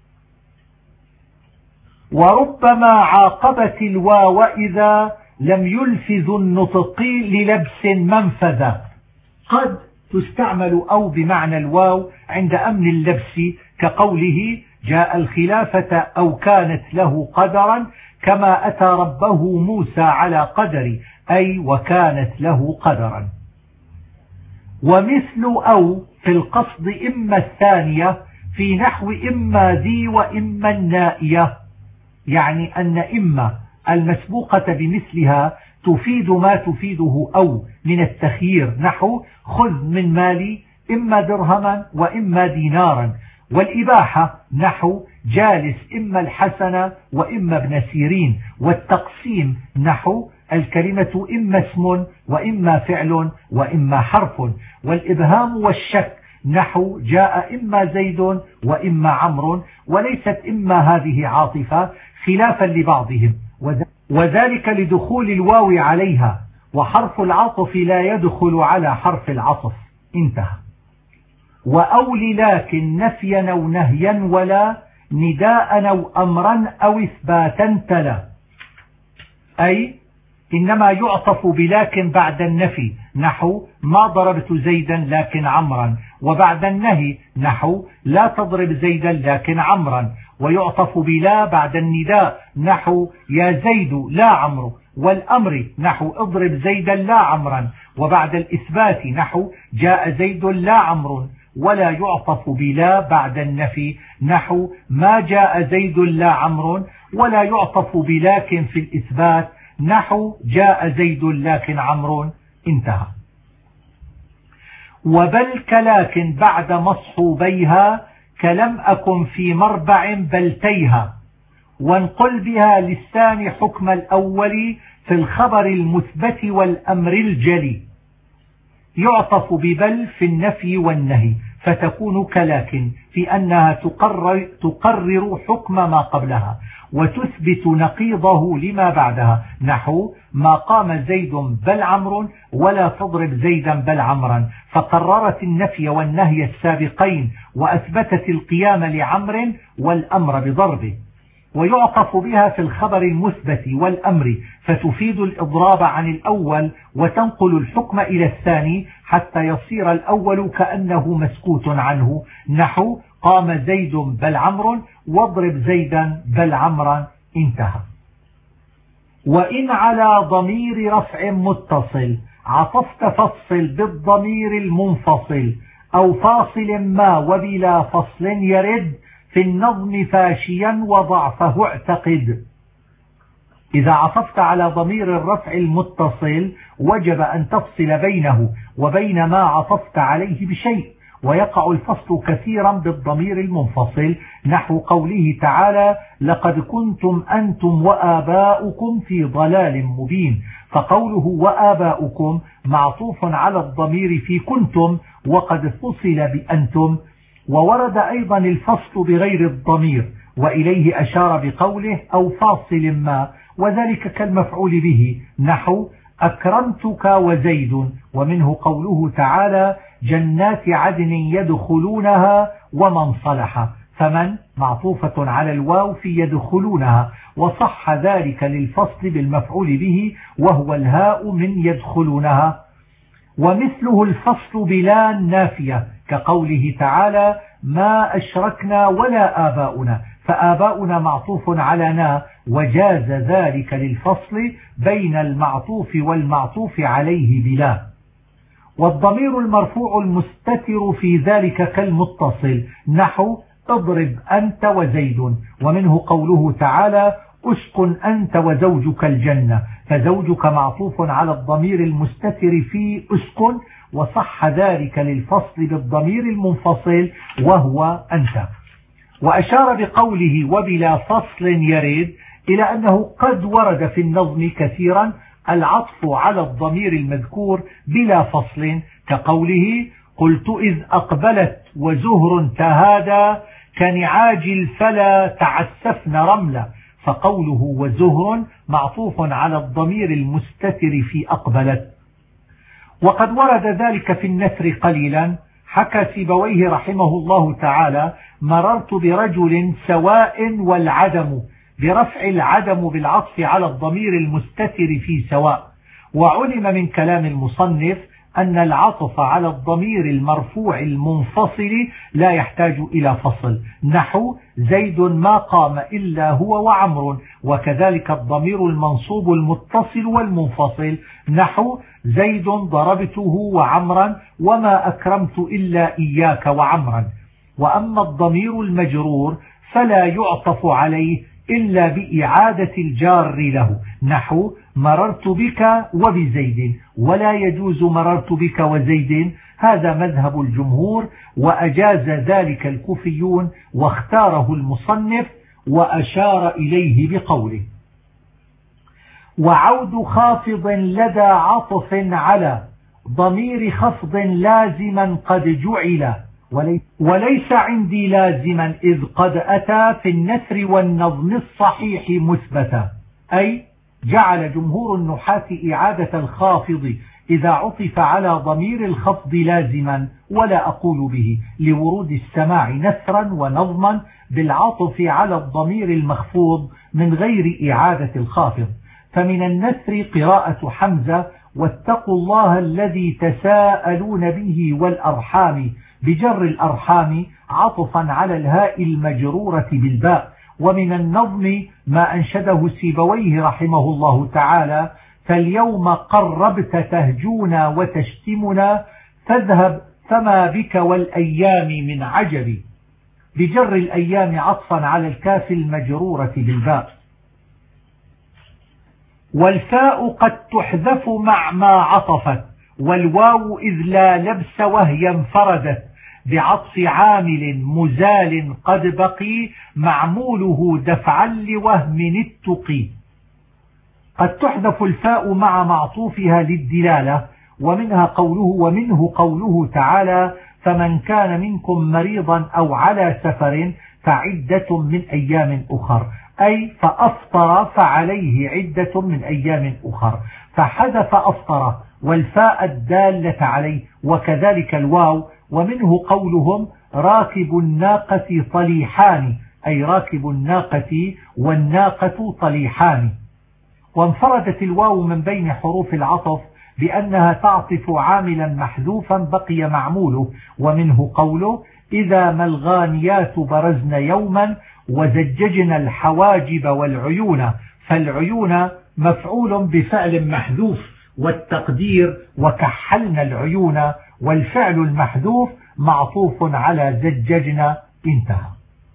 Speaker 1: وربما عاقبت الواو إذا لم يلفظ النطق للبس منفذا. قد تستعمل أو بمعنى الواو عند أمن اللبس كقوله جاء الخلافة أو كانت له قدرا كما أتى ربه موسى على قدر أي وكانت له قدرا. ومثل أو في القصد إما الثانية في نحو إما ذي وإما النائية، يعني أن إما المسبوقة بمثلها تفيد ما تفيده أو من التخيير نحو خذ من مالي إما درهما وإما دينارا. والإباحة نحو جالس إما الحسن وإما ابن سيرين. والتقسيم نحو الكلمة إما اسم وإما فعل وإما حرف. والإبهام والشك نحو جاء إما زيد وإما عمرو وليست إما هذه عاطفة خلافا لبعضهم وذلك لدخول الواو عليها وحرف العطف لا يدخل على حرف العطف. انتهى. وأول لكن نفيا أو نهيا ولا نداء أو أمرا أو إثباتا تلا، أي إنما يعطف بلكن بعد النفي نحو ما ضربت زيدا لكن عمرا، وبعد النهي نحو لا تضرب زيدا لكن عمرا. ويعطف بلا بعد النداء نحو يا زيد لا عمرو، والأمر نحو اضرب زيدا لا عمرا. وبعد الإثبات نحو جاء زيد لا عمرو. ولا يعطف بلا بعد النفي نحو ما جاء زيد لا عمرو. ولا يعطف بلكن في الإثبات نحو جاء زيد لكن عمرو. انتهى. وبل كلاكن بعد مصحوبيها كلم أكن في مربع بلتيها. وانقل بها للثاني حكم الأول في الخبر المثبت والأمر الجلي. يعطف ببل في النفي والنهي فتكون كلاكن في أنها تقرر حكم ما قبلها وتثبت نقيضه لما بعدها نحو ما قام زيد بل عمرو ولا تضرب زيدا بل عمرا، فقررت النفي والنهي السابقين وأثبتت القيام لعمر والأمر بضربه. ويعطف بها في الخبر المثبت والأمر فتفيد الإضراب عن الأول وتنقل الحكم إلى الثاني حتى يصير الأول كأنه مسكوت عنه نحو قام زيد بل عمرو واضرب زيدا بل عمرا. انتهى. وإن على ضمير رفع متصل عطفت فصل بالضمير المنفصل أو فاصل ما وبلا فصل يرد في النظم فاشيا وضعفه اعتقد. إذا عطفت على ضمير الرفع المتصل وجب أن تفصل بينه وبين ما عطفت عليه بشيء، ويقع الفصل كثيرا بالضمير المنفصل نحو قوله تعالى لقد كنتم أنتم وآباؤكم في ضلال مبين. فقوله وآباؤكم معطوف على الضمير في كنتم وقد فصل بأنتم. وورد أيضا الفصل بغير الضمير وإليه أشار بقوله أو فاصل ما، وذلك كالمفعول به نحو أكرمتك وزيد. ومنه قوله تعالى جنات عدن يدخلونها ومن صلح، فمن معطوفة على الواو في يدخلونها، وصح ذلك للفصل بالمفعول به وهو الهاء من يدخلونها. ومثله الفصل بلا نافية كقوله تعالى ما أشركنا ولا آباؤنا، فآباؤنا معطوف على نا وجاز ذلك للفصل بين المعطوف والمعطوف عليه بلا. والضمير المرفوع المستتر في ذلك كالمتصل، نحو اضرب أنت وزيد، ومنه قوله تعالى اسكن أنت وزوجك الجنة، فزوجك معطوف على الضمير المستتر في اسكن، وصح ذلك للفصل بالضمير المنفصل وهو أنت. وأشار بقوله وبلا فصل يرد إلى أنه قد ورد في النظم كثيرا العطف على الضمير المذكور بلا فصل، كقوله قلت إذ أقبلت وزهر تهادى كنعاج الفلا تعسفن رملا، فقوله وزهر معطوف على الضمير المستتر في أقبلت. وقد ورد ذلك في النثر قليلا. حكى سيبويه رحمه الله تعالى مررت برجل سواء والعدم، برفع العدم بالعطف على الضمير المستتر في سواء. وعلم من كلام المصنف أن العطف على الضمير المرفوع المنفصل لا يحتاج إلى فصل، نحو زيد ما قام إلا هو وعمر، وكذلك الضمير المنصوب المتصل والمنفصل، نحو زيد ضربته وعمرا وما أكرمت إلا إياك وعمرا. وأما الضمير المجرور فلا يعطف عليه إلا بإعادة الجار له، نحو مررت بك وبزيد، ولا يجوز مررت بك وزيد. هذا مذهب الجمهور، وأجاز ذلك الكوفيون، واختاره المصنف وأشار إليه بقوله وعود خافض لدى عطف على ضمير خفض لازما قد جعل، وليس عندي لازما إذ قد أتى في النثر والنظم الصحيح مثبتا. أي جعل جمهور النحاة إعادة الخافض إذا عطف على ضمير الخفض لازما، ولا أقول به، لورود السماع نثرا ونظما بالعطف على الضمير المخفوض من غير إعادة الخافض. فمن النثر قراءة حمزة واتقوا الله الذي تساءلون به والأرحام بجر الأرحام عطفا على الهاء المجرورة بالباء. ومن النظم ما أنشده سيبويه رحمه الله تعالى فاليوم قربت تهجونا وتشتمنا فاذهب فما بك والأيام من عجب، بجر الأيام عطفا على الكاف المجرورة بالباء. والفاء قد تحذف مع ما عطفت، والواو إذ لا لبس وهي انفردت، بعطف عامل مزال قد بقي معموله دفعا لوهم التقي. قد تحذف الفاء مع معطوفها للدلالة، ومنه قوله تعالى فمن كان منكم مريضا أو على سفر فعدة من أيام أخر، أي فأفطر فعليه عدة من أيام أخر، فحذف أفطر والفاء الدالة عليه، وكذلك الواو. ومنه قولهم راكب الناقة طليحان، أي راكب الناقة والناقة طليحان. وانفردت الواو من بين حروف العطف بأنها تعطف عاملا محذوفا بقي معموله. ومنه قوله إذا ما الغانيات برزن يوما وزججنا الحواجب والعيون، فالعيون مفعول بفعل محذوف، والتقدير وكحلنا العيون، والفعل المحذوف معطوف على زججنا. انتهى.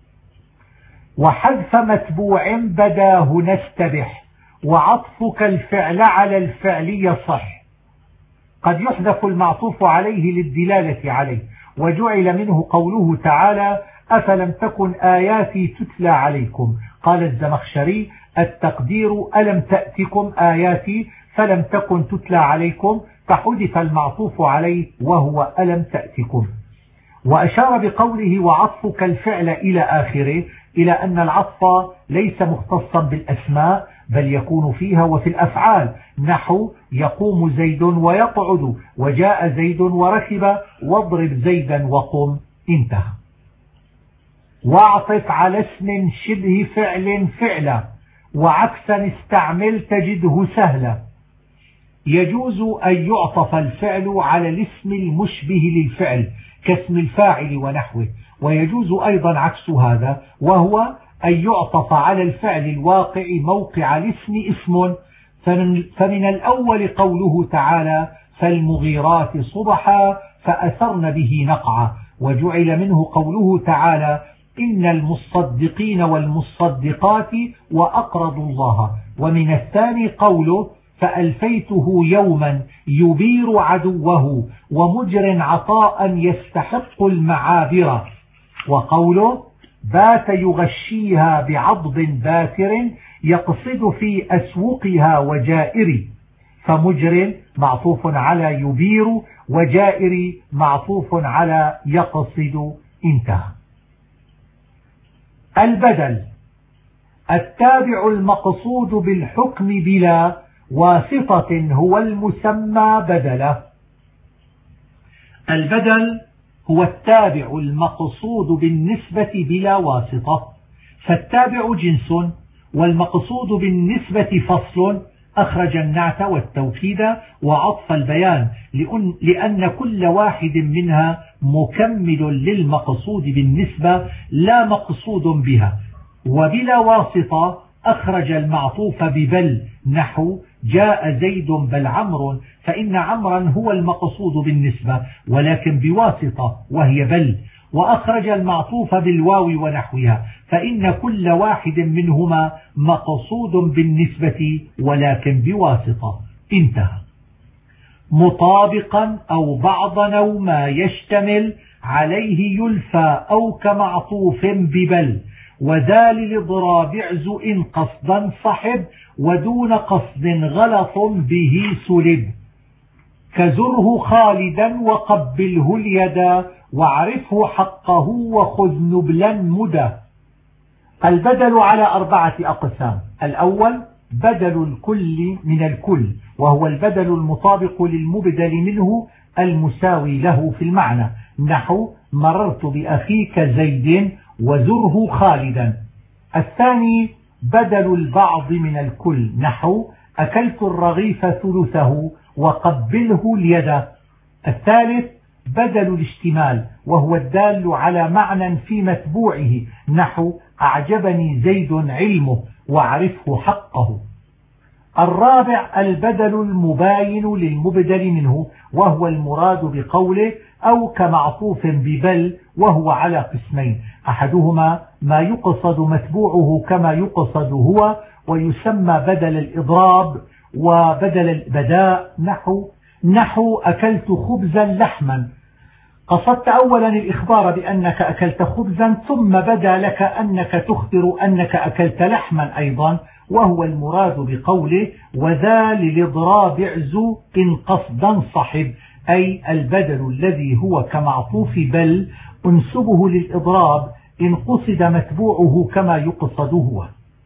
Speaker 1: وحذف متبوع بداه نستبح، وعطفك الفعل على الفعل يصح. قد يحذف المعطوف عليه للدلالة عليه، وجعل منه قوله تعالى أفلم تكن آياتي تتلى عليكم. قال الزمخشري التقدير ألم تأتكم آياتي فلم تكن تتلى عليكم، فحذف المعطوف عليه وهو ألم تأتكم. وأشار بقوله وعطفك الفعل إلى آخره إلى أن العطف ليس مختصا بالأسماء، بل يكون فيها وفي الأفعال، نحو يقوم زيد ويقعد، وجاء زيد وركب، واضرب زيدا وقم. انتهى. واعطف على اسم شبه فعل فعلا، وعكسا استعمل تجده سهلا. يجوز أن يعطف الفعل على الاسم المشبه للفعل كاسم الفاعل ونحوه، ويجوز أيضا عكس هذا، وهو أن يعطف على الفعل الواقع موقع الاسم اسم، فمن الأول قوله تعالى فالمغيرات صبحا فأثرن به نقعا، وجعل منه قوله تعالى إن المصدقين والمصدقات وأقرضوا الله، ومن الثاني قوله فألفيته يوما يبير عدوه ومجر عطاء يستحق المعابر، وقوله بات يغشيها بعضب باتر يقصد في أسوقها وجائر، فمجر معطوف على يبير وجائر معطوف على يقصد. انتهى. البدل التابع المقصود بالحكم بلا واسطة هو المسمى بدله. البدل هو التابع المقصود بالنسبة بلا واسطة، فالتابع جنس والمقصود بالنسبة فصل، أخرج النعت والتوكيد وعطف البيان لأن كل واحد منها مكمل للمقصود بالنسبة لا مقصود بها. وبلا واسطة أخرج المعطوف ببل، نحو جاء زيد بل عمرو، فإن عمرا هو المقصود بالنسبة ولكن بواسطة وهي بل. وأخرج المعطوف بالواو ونحوها، فإن كل واحد منهما مقصود بالنسبة ولكن بواسطة. انتهى. مطابقا أو بعضا أو ما يشتمل عليه يلفى أو كمعطوف ببل، وذا للإضراب اعز إن قصدا صحب ودون قصد غلط به سلب، كزره خالدا وقبله اليدا واعرفه حقه وخذ نبلا مدى. البدل على 4 أقسام. الأول بدل الكل من الكل، وهو البدل المطابق للمبدل منه المساوي له في المعنى، نحو مررت بأخيك زيد وزره خالدا. الثاني بدل البعض من الكل، نحو أكلت الرغيف ثلثه وقبله اليد. الثالث بدل الاشتمال، وهو الدال على معنى في متبوعه، نحو أعجبني زيد علمه واعرفه حقه. الرابع البدل المباين للمبدل منه، وهو المراد بقوله أو كمعطوف ببل، وهو على قسمين: أحدهما ما يقصد متبوعه كما يقصد هو ويسمى بدل الإضراب وبدل البداء، نحو أكلت خبزا لحما، قصدت أولا الإخبار بأنك أكلت خبزا ثم بدا لك أنك تخبر أنك أكلت لحما أيضا، وهو المراد بقوله وذا للإضراب اعزو إن قصدا صحب، أي البدل الذي هو كمعطوف بل انسبه للإضراب إن قصد متبوعه كما يقصد هو.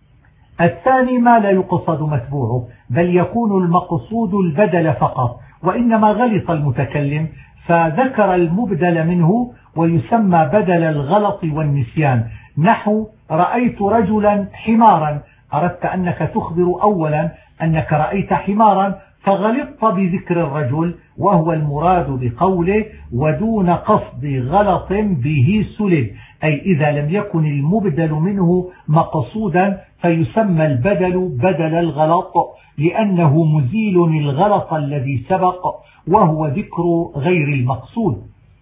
Speaker 1: الثاني ما لا يقصد متبوعه بل يكون المقصود البدل فقط، وإنما غلط المتكلم فذكر المبدل منه ويسمى بدل الغلط والنسيان، نحو رأيت رجلا حمارا، أردت أنك تخبر أولا أنك رأيت حمارا فغلطت بذكر الرجل، وهو المراد بقوله ودون قصد غلط به سلب، أي إذا لم يكن المبدل منه مقصودا فيسمى البدل بدل الغلط، لأنه مزيل الغلط الذي سبق وهو ذكر غير المقصود.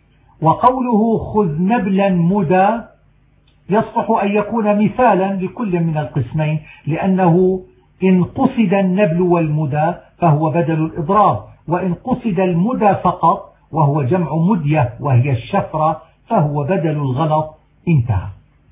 Speaker 1: وقوله خذ نبلا مدى يصلح أن يكون مثالا لكل من القسمين، لأنه إن قصد النبل والمدى فهو بدل الإضراب، وإن قصد المدى فقط وهو جمع مدية وهي الشفرة فهو بدل الغلط. انتهى.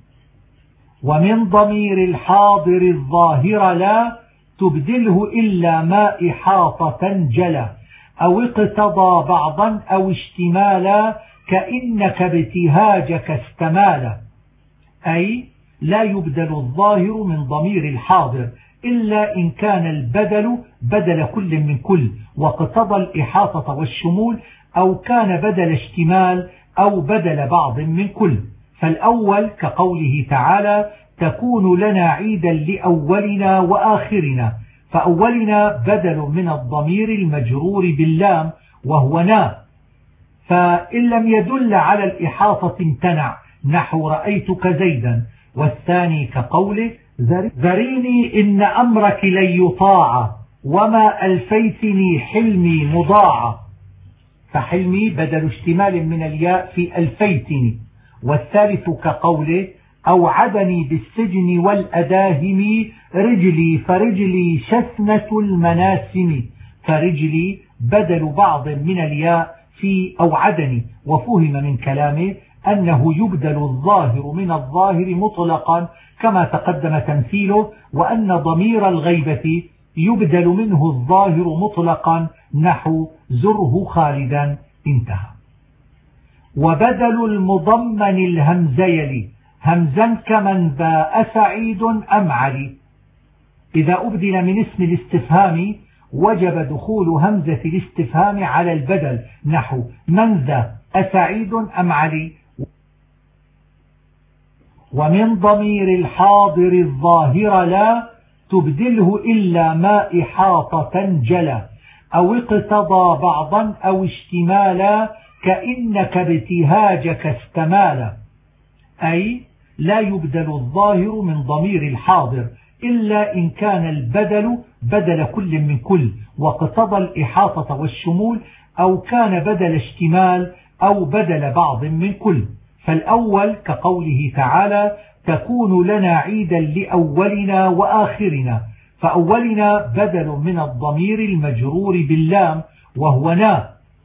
Speaker 1: ومن ضمير الحاضر الظاهر لا تبدله إلا ما إحاطة جلا، أو اقتضى بعضا أو اشتمالا كإنك ابتهاجك استمالا، أي لا يبدل الظاهر من ضمير الحاضر إلا إن كان البدل بدل كل من كل واقتضى الإحاطة والشمول، أو كان بدل اشتمال أو بدل بعض من كل. فالأول كقوله تعالى تكون لنا عيدا لأولنا وآخرنا، فأولنا بدل من الضمير المجرور باللام وهو نا، فإن لم يدل على الإحاطة امتنع، نحو رأيتك زيدا، والثاني كقوله ذريني إن أمرك لن يطاع وما ألفيتني حلمي مضاعة، فحلمي بدل اشتمال من الياء في ألفيتني. والثالث كقوله أوعدني بالسجن والأداهم رجلي فرجلي شثنة المناسم، فرجلي بدل بعض من الياء في أوعدني. وفهم من كلامه أنه يبدل الظاهر من الظاهر مطلقا كما تقدم تمثيله، وأن ضمير الغيبة يبدل منه الظاهر مطلقا نحو زره خالدا. انتهى. وبدل المضمن الهمزيل همزا كمن باء سعيد أم علي. إذا أبدل من اسم الاستفهام وجب دخول همزة الاستفهام على البدل نحو من ذا أسعيد أم علي. ومن ضمير الحاضر الظاهر لا تبدله إلا ما إحاطة جلا، أو اقتضى بعضا أو اشتمالا كإنك ابتهاجك استمالا. أي لا يبدل الظاهر من ضمير الحاضر إلا إن كان البدل بدل كل من كل واقتضى الإحاطة والشمول، أو كان بدل اشتمال أو بدل بعض من كل. فالأول كقوله تعالى تكون لنا عيدا لأولنا وآخرنا، فأولنا بدل من الضمير المجرور باللام وهو نا،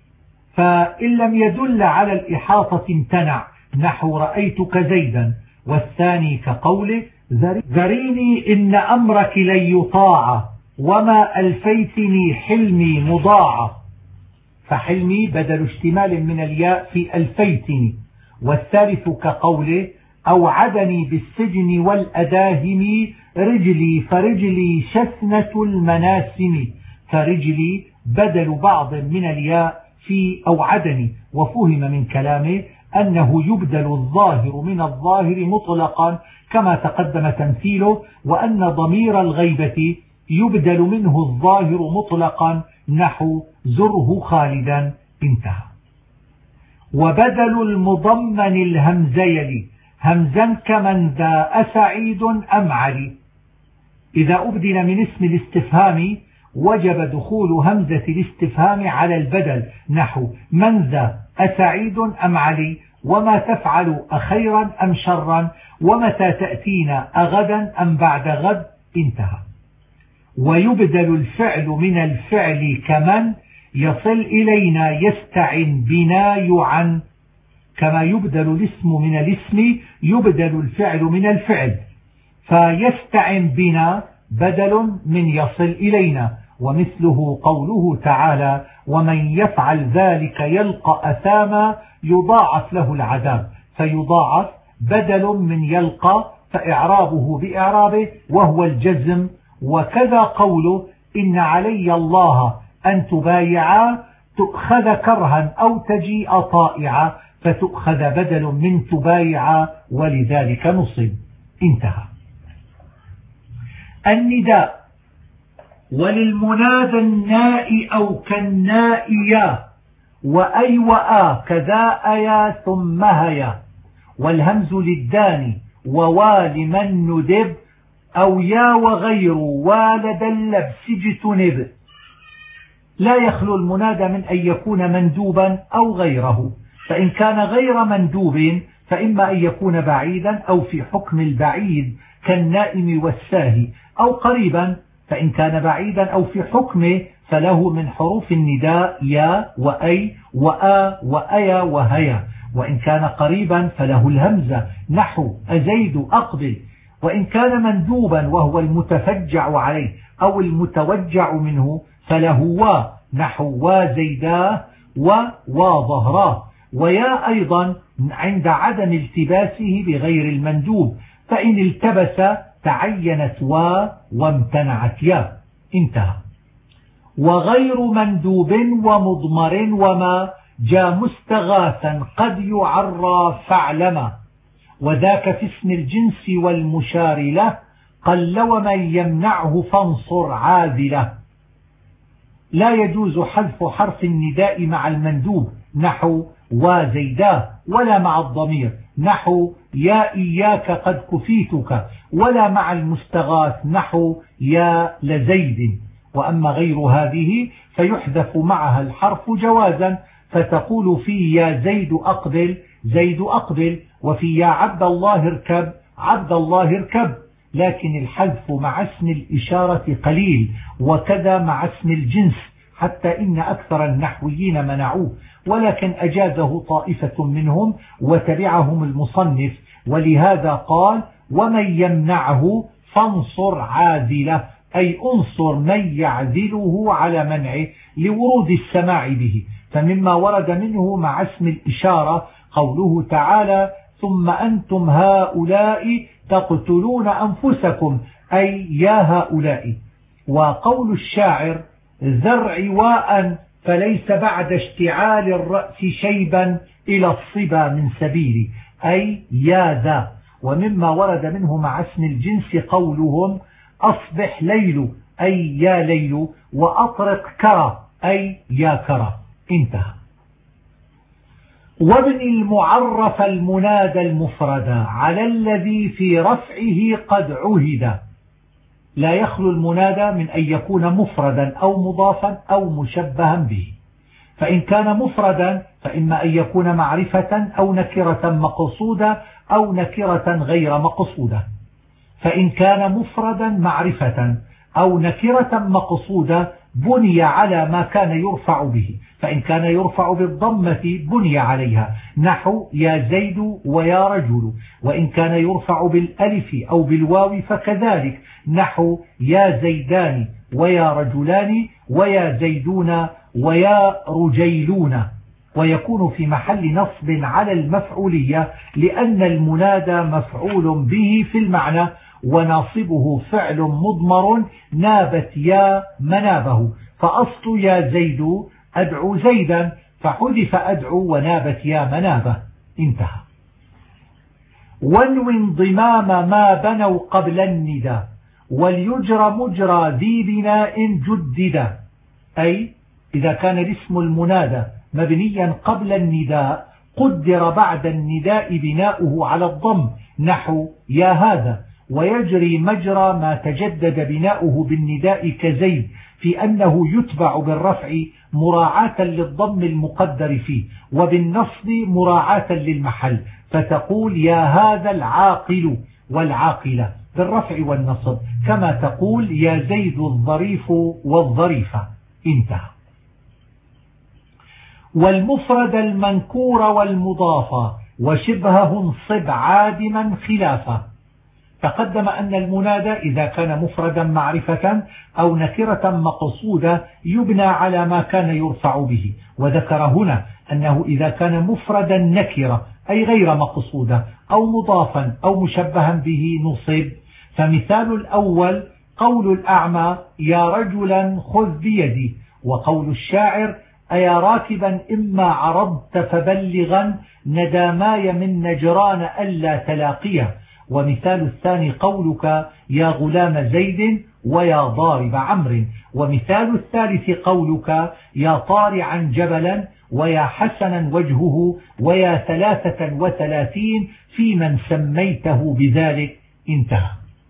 Speaker 1: فإن لم يدل على الإحاطة امتنع نحو رأيتك زيدا. والثاني كقوله ذريني إن أمرك لن يطاع وما ألفيتني حلمي مضاعة، فحلمي بدل اشتمال من الياء في ألفيتني. والثالث كقوله أوعدني بالسجن والأداهم رجلي فرجلي شثنة المناسم، فرجلي بدل بعض من الياء في أوعدني. وفهم من كلامه أنه يبدل الظاهر من الظاهر مطلقا كما تقدم تمثيله، وأن ضمير الغيبة يبدل منه الظاهر مطلقا نحو زره خالدا. انتهى. وبدل المضمن الهمزيل همزا كمن ذا أسعيد أم علي. إذا أبدل من اسم الاستفهام وجب دخول همزة الاستفهام على البدل نحو من ذا أسعيد أم علي، وما تفعل أخيرا أم شرا، ومتى تأتينا أغدا أم بعد غد. انتهى. ويبدل الفعل من الفعل كمن يصل إلينا يستعن بنا يعن، كما يبدل الاسم من الاسم يبدل الفعل من الفعل، فيستعن بنا بدل من يصل إلينا. ومثله قوله تعالى ومن يفعل ذلك يلقى أثاما يضاعف له العذاب، فيضاعف بدل من يلقى فإعرابه بإعرابه وهو الجزم. وكذا قوله إن علي الله أن تبايعا تؤخذ كرها أو تجيء طائعا، فتؤخذ بدل من تبايعا ولذلك نصب. انتهى. النداء. وللمنادى الناء أو كالناء يا وأي وآ كذا أيا ثم هيا، والهمز للداني ووال من ندب أو يا وغير والد اللبس اجتنب. لا يخلو المنادى من أن يكون مندوبا أو غيره، فإن كان غير مندوب فإما أن يكون بعيدا أو في حكم البعيد كالنائم والساهي، أو قريبا فإن كان بعيدا أو في حكمه فله من حروف النداء يا وأي وآ وأيا وهيا، وإن كان قريبا فله الهمزة نحو أزيد أقبل. وإن كان مندوبا وهو المتفجع عليه أو المتوجع منه فله وا نحو وزيداه وظهراه. ويا أيضا عند عدم التباسه بغير المندوب، فإن التبس تعينت وامتنعت يا. انتهى. وغير مندوب ومضمر وما جاء مستغاثا قد يعرى فاعلما، وذاك في اسم الجنس والمشار له قل ومن يمنعه فانصر عاذله. لا يجوز حذف حرف النداء مع المندوب نحو وزيداه ولا مع الضمير، نحو يا إياك قد كفيتك، ولا مع المستغاث نحو يا لزيد. وأما غير هذه فيحذف معها الحرف جوازا، فتقول في يا زيد أقبل زيد أقبل، وفي يا عبد الله اركب عبد الله اركب. لكن الحذف مع اسم الإشارة قليل، وكذا مع اسم الجنس، حتى إن أكثر النحويين منعوه، ولكن أجازه طائفة منهم وتبعهم المصنف، ولهذا قال ومن يمنعه فانصر عازله، أي انصر من يعزله على منعه لورود السماع به. فمما ورد منه مع اسم الإشارة قوله تعالى ثم أنتم هؤلاء تقتلون أنفسكم، أي يا هؤلاء. وقول الشاعر ذر عواء فليس بعد اشتعال الرأس شيبا إلى الصبا من سبيل، أي يا ذا. ومما ورد منه مع اسم الجنس قولهم أصبح ليل، أي يا ليل، وأطرق كرى، أي يا كرى. انتهى. وابن المعرف المنادى المفرد على الذي في رفعه قد عهد. لا يخلو المنادى من أن يكون مفردا أو مضافا أو مشبها به. فإن كان مفردا فإما أن يكون معرفة أو نكرة مقصودة أو نكرة غير مقصودة. فإن كان مفردا معرفة أو نكرة مقصودة بني على ما كان يرفع به. فإن كان يرفع بالضمة بني عليها نحو يا زيد ويا رجل. وإن كان يرفع بالألف أو بالواو فكذلك نحو يا زيدان ويا رجلان ويا زيدون ويا رجيلون. ويكون في محل نصب على المفعولية لأن المنادى مفعول به في المعنى، وناصبه فعل مضمر نابت يا منابه، فأصل يا زيد أدعو زيدا، فحذف أدعو ونابت يا منابه. انتهى. وانو انضمام ما بنوا قبل الندى وليجرى مجرى ذي بناء جدد، أي إذا كان الاسم المنادى مبنيا قبل النداء قدر بعد النداء بناؤه على الضم نحو يا هذا، ويجري مجرى ما تجدد بناؤه بالنداء كزيد، في أنه يتبع بالرفع مراعاة للضم المقدر فيه، وبالنصب مراعاة للمحل، فتقول يا هذا العاقل والعاقلة بالرفع والنصب، كما تقول يا زيد الظريف والظريفة. انتهى. والمفرد المنكور والمضاف وشبهه انصب عادما خلافه. تقدم أن المنادى إذا كان مفردا معرفة أو نكرة مقصودة يبنى على ما كان يرفع به، وذكر هنا أنه إذا كان مفردا نكرة أي غير مقصودة أو مضافا أو مشبها به نصب. فمثال الأول قول الأعمى يا رجلا خذ بيدي، وقول الشاعر أيا راكبا إما عرضت فبلغا نداماي من نجران ألا تلاقيه. ومثال الثاني قولك يا غلام زيد ويا ضارب عمرو. ومثال الثالث قولك يا طارعا جبلا ويا حسنا وجهه ويا 33 في من سميته بذلك. انتهى.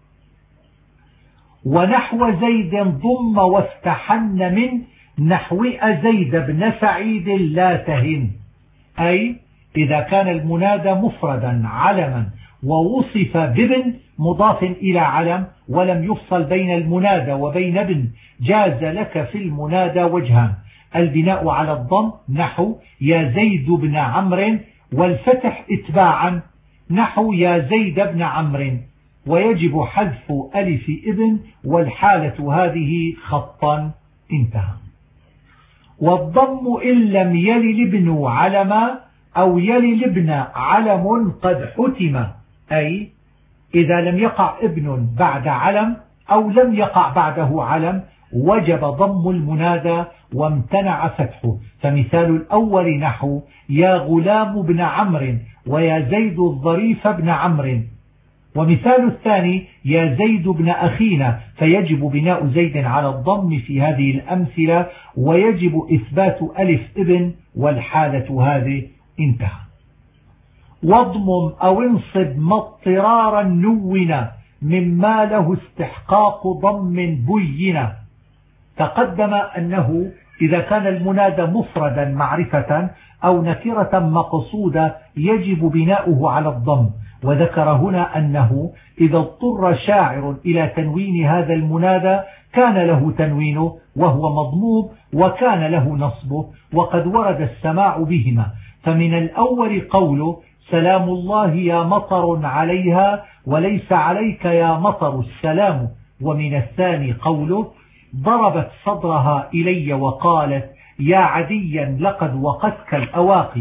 Speaker 1: ونحو زيد ضم وافتحن من نحو أزيد بن سعيد لا تهن، أي إذا كان المنادى مفردا علما ووصف بابن مضاف إلى علم ولم يفصل بين المنادى وبين ابن جاز لك في المنادى وجهان: البناء على الضم نحو يا زيد بن عمرو، والفتح اتباعا نحو يا زيد بن عمرو، ويجب حذف ألف ابن والحالة هذه خطا. انتهى. والضم إن لم يل الابن علما أو يل الابن علم قد حتم، أي إذا لم يقع ابن بعد علم أو لم يقع بعده علم وجب ضم المنادى وامتنع فتحه. فمثال الأول نحو يا غلام بن عمرو ويا زيد الظريف بن عمرو. ومثال الثاني يا زيد بن أخينا، فيجب بناء زيد على الضم في هذه الأمثلة، ويجب إثبات ألف ابن والحالة هذه. انتهى. واضمم أو انصب ما اضطرارا نون مما له استحقاق ضم بين. تقدم أنه إذا كان المنادى مفردا معرفة أو نكرة مقصودة يجب بناؤه على الضم، وذكر هنا أنه إذا اضطر شاعر إلى تنوين هذا المنادى كان له تنوينه وهو مضموم، وكان له نصبه، وقد ورد السماع بهما. فمن الأول قوله سلام الله يا مطر عليها وليس عليك يا مطر السلام، ومن الثاني قوله ضربت صدرها إلي وقالت يا عديا لقد وقتك الأواقي.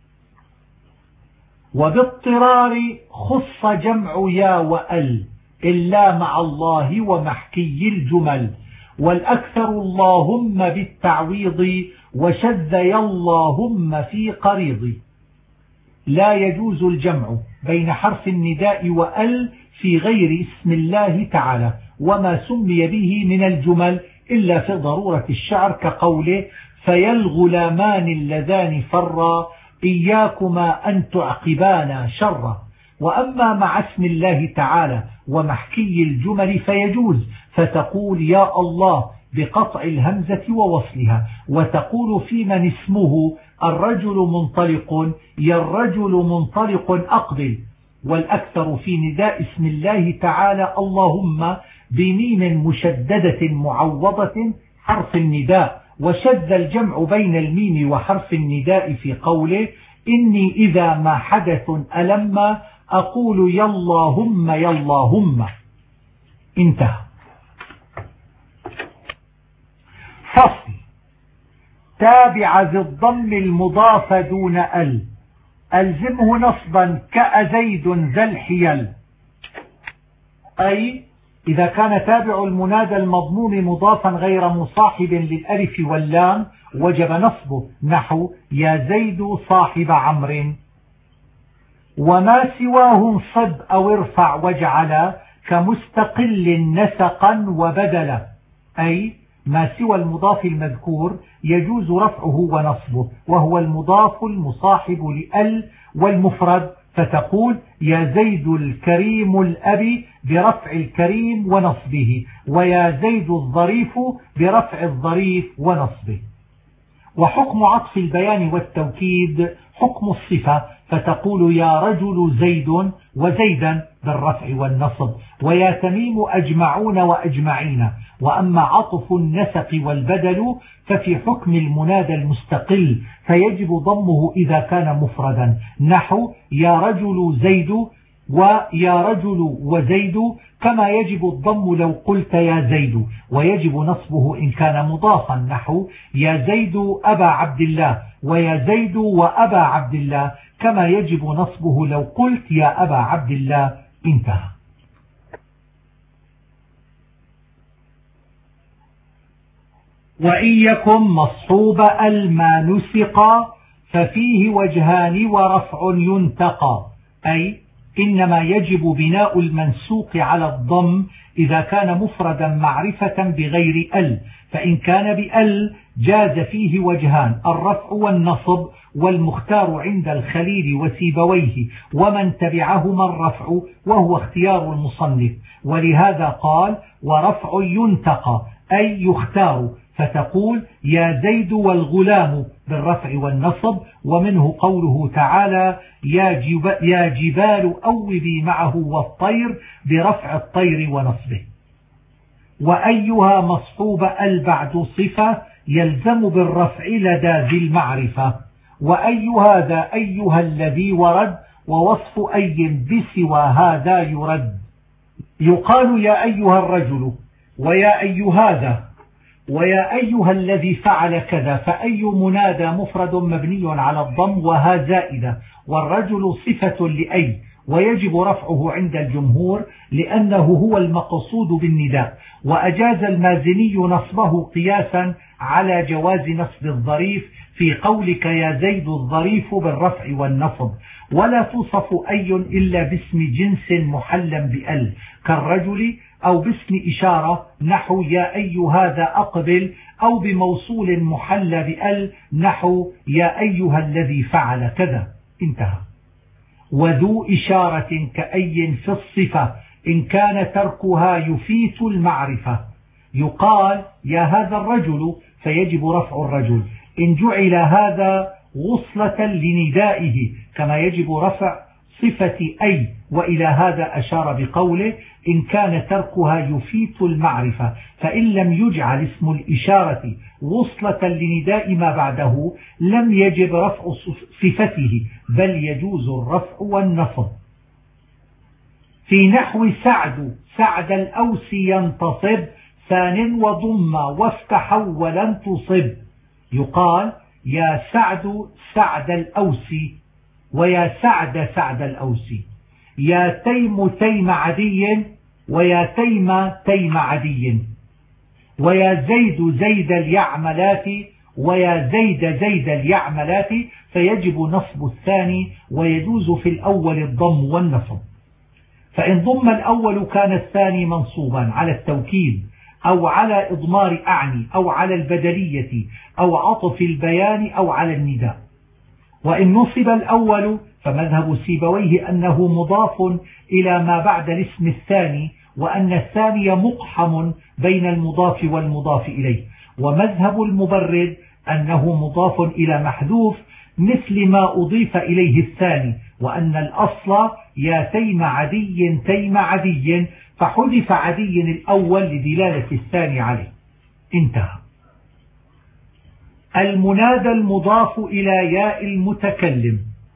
Speaker 1: وباضطرار خص جمع يا وأل إلا مع الله ومحكي الجمل، والأكثر اللهم بالتعويض وشذ يا اللهم في قريض. لا يجوز الجمع بين حرف النداء وأل في غير اسم الله تعالى وما سمي به من الجمل إلا في ضرورة الشعر كقوله فيا الغلامان اللذان فرا إياكما أن تعقبانا شرا. وأما مع اسم الله تعالى ومحكي الجمل فيجوز، فتقول يا الله بقطع الهمزة ووصلها، وتقول في من اسمه الرجل منطلق يا الرجل منطلق أقبل. والأكثر في نداء اسم الله تعالى اللهم بميم مشددة معوضة حرف النداء، وشذ الجمع بين الميم وحرف النداء في قوله إني إذا ما حدث ألم أقول يا اللهم يا اللهم. انتهى. فصل. تابع ذي الضم المضاف دون ال ألزمه نصبا كأزيد ذا الحيل، أي إذا كان تابع المنادى المضموم مضافا غير مصاحب للألف واللام وجب نصبه، نحو يا زيد صاحب عمرو. وما سواه انصب أو ارفع واجعل كمستقل نسقا وبدلا، أي ما سوى المضاف المذكور يجوز رفعه ونصبه، وهو المضاف المصاحب لأل والمفرد، فتقول يا زيد الكريم الأبي برفع الكريم ونصبه، ويا زيد الظريف برفع الظريف ونصبه. وحكم عطف البيان والتوكيد حكم الصفة، فتقول يا رجل زيد وزيدا بالرفع والنصب، ويا تميم أجمعون وأجمعين. وأما عطف النسق والبدل ففي حكم المنادى المستقل، فيجب ضمه إذا كان مفردا، نحو يا رجل زيد ويا رجل وزيد، كما يجب الضم لو قلت يا زيد، ويجب نصبه إن كان مضافا، نحو يا زيد أبا عبد الله ويا زيد وأبا عبد الله، كما يجب نصبه لو قلت يا أبا عبد الله. انتهى. وإن يكن مصحوب الما نسقا ففيه وجهان ورفع ينتقى، أي إنما يجب بناء المنسوق على الضم إذا كان مفردا معرفة بغير ال، فإن كان بال جاز فيه وجهان الرفع والنصب، والمختار عند الخليل وسيبويه ومن تبعهما الرفع، وهو اختيار المصنف، ولهذا قال ورفع ينتقى أي يختار، فتقول يا زيد والغلام بالرفع والنصب. ومنه قوله تعالى يا جبال أوبي معه والطير برفع الطير ونصبه. وأيها مصحوب بعد صفة يلزم بالرفع لدى ذي المعرفة. وأي هذا أيها الذي ورد ووصف أي بسوى هذا يرد. يقال يا أيها الرجل ويا أي هذا ويا أيها الذي فعل كذا، فأي منادى مفرد مبني على الضم وها زائدة، والرجل صفة لأي، ويجب رفعه عند الجمهور لأنه هو المقصود بالنداء. وأجاز المازني نصبه قياسا على جواز نصب الظريف في قولك يا زيد الظريف بالرفع والنصب. ولا توصف أي إلا باسم جنس محلا بأل كالرجل، أو باسم إشارة نحو يا أي هذا أقبل، أو بموصول محل بأل نحو يا أيها الذي فعل كذا. انتهى. وذو إشارة كأي في الصفة إن كان تركها يفيت المعرفة. يقال يا هذا الرجل فيجب رفع الرجل، إن جعل هذا وصلة لندائه كما يجب رفع صفة أي. وإلى هذا أشار بقوله إن كان تركها يفيت المعرفة، فإن لم يجعل اسم الإشارة وصلة لنداء ما بعده لم يجب رفع صفته، بل يجوز الرفع والنصب. في نحو سعد الأوس ينتصب ثان وضم وافتح ولن تصب. يقال يا سعد الأوس، ويا سعد الأوس، يا تيم عدي، ويا تيم عدي، ويا زيد اليعملات، ويا زيد اليعملات، فيجب نصب الثاني، ويجوز في الأول الضم والنصب. فإن ضم الأول كان الثاني منصوبا على التوكيد أو على إضمار أعني أو على البدلية أو عطف البيان أو على النداء. وإن نصب الأول فمذهب سيبويه أنه مضاف إلى ما بعد الاسم الثاني، وأن الثاني مقحم بين المضاف والمضاف إليه. ومذهب المبرد أنه مضاف إلى محذوف مثل ما أضيف إليه الثاني، وأن الأصل يا تيم عدي فحذف عدي الأول لدلالة الثاني عليه. انتهى. المنادى المضاف إلى ياء المتكلم.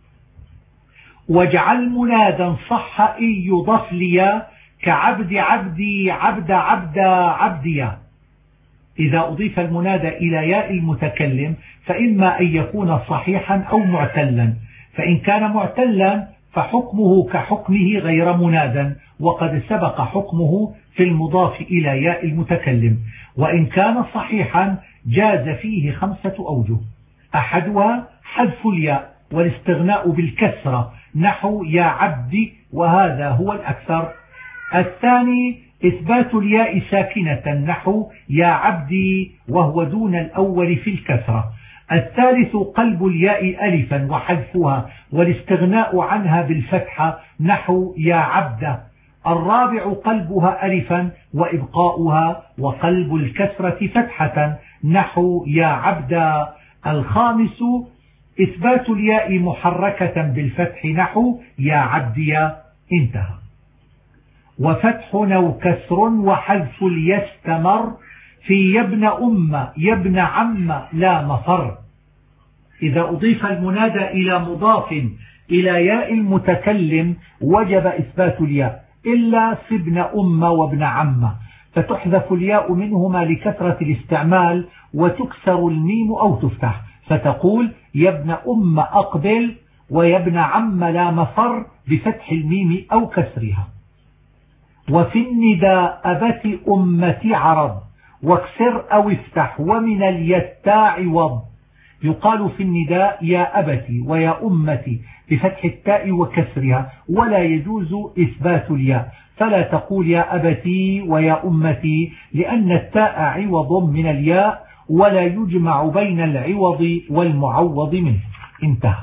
Speaker 1: واجعل منادا صح إن يضاف ليا كعبد عبدي عبديا. إذا أضيف المنادى إلى ياء المتكلم فإما أن يكون صحيحا أو معتلا، فإن كان معتلا فحكمه كحكمه غير منادا، وقد سبق حكمه في المضاف إلى ياء المتكلم. وإن كان صحيحا جاز فيه 5 أوجه، أحدها حذف الياء والاستغناء بالكسرة نحو يا عبدي، وهذا هو الأكثر. الثاني إثبات الياء ساكنة نحو يا عبدي، وهو دون الأول في الكسرة. الثالث قلب الياء ألفا وحذفها والاستغناء عنها بالفتحة نحو يا عبد. الرابع قلبها ألفا وإبقاؤها وقلب الكسرة فتحة نحو يا عبد. الخامس إثبات الياء محركة بالفتح نحو يا عبدي. انتهى. وفتح أو كسر وحذف ليستمر في يبن يبن عم لا مفر. إذا أضيف المنادى إلى مضاف إلى ياء المتكلم وجب إثبات الياء إلا في ابن وابن عم، فتحذف الياء منهما لكثرة الاستعمال وتكسر الميم أو تفتح، فتقول يا ابن أقبل ويا ابن عم لا مفر بفتح الميم أو كسرها. وفي النداء أبت أمتي عرض واكسر أو افتح ومن اليتاع وض. يقال في النداء يا أبتي ويا أمتي بفتح التاء وكسرها، ولا يجوز إثبات الياء، فلا تقول يا أبتي ويا أمتي لأن التاء عوض من الياء، ولا يجمع بين العوض والمعوض منه. انتهى.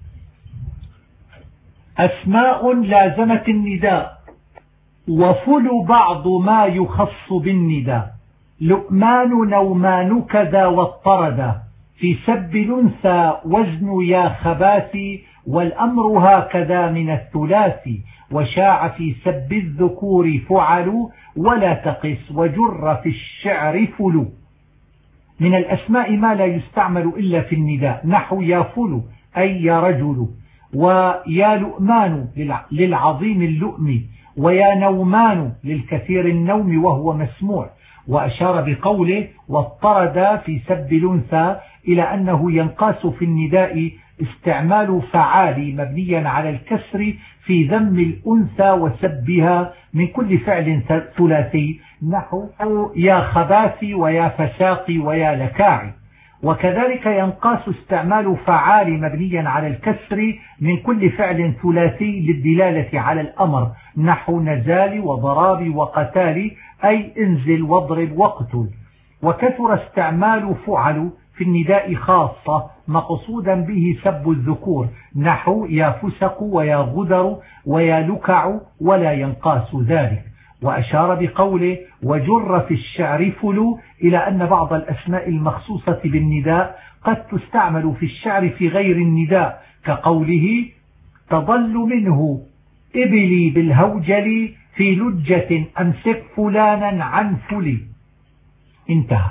Speaker 1: أسماء لازمت النداء. وفل بعض ما يخص بالنداء، لؤمان نومان كذا واضطردا، في سب الأنثى وزن يا خباثي، والأمر هكذا من الثلاثي، وشاع في سب الذكور فعل، ولا تقس وجر في الشعر فل. من الأسماء ما لا يستعمل إلا في النداء نحو يا فل أي يا رجل، ويا لؤمان للعظيم اللؤم، ويا نومان للكثير النوم وهو مسموع. وأشار بقوله واضطرد في سب الأنثى إلى أنه ينقاس في النداء استعمال فعال مبنيا على الكسر في ذم الأنثى وسبها من كل فعل ثلاثي نحو يا خباثي ويا فساقي ويا لكاعي. وكذلك ينقاس استعمال فعال مبنيا على الكسر من كل فعل ثلاثي للدلالة على الأمر نحو نزال وضراب وقتال أي انزل واضرب واقتل. وكثر استعمال فعل في النداء خاصة مقصودا به سب الذكور، نحو يا فسق ويا غدر ويا لكع ولا ينقاس ذلك. وأشار بقوله وجر في الشعر فلو إلى أن بعض الأسماء المخصوصة بالنداء قد تستعمل في الشعر في غير النداء، كقوله تضل منه إبلي بالهوجل في لجة أمسك فلانا عن فلي. انتهى.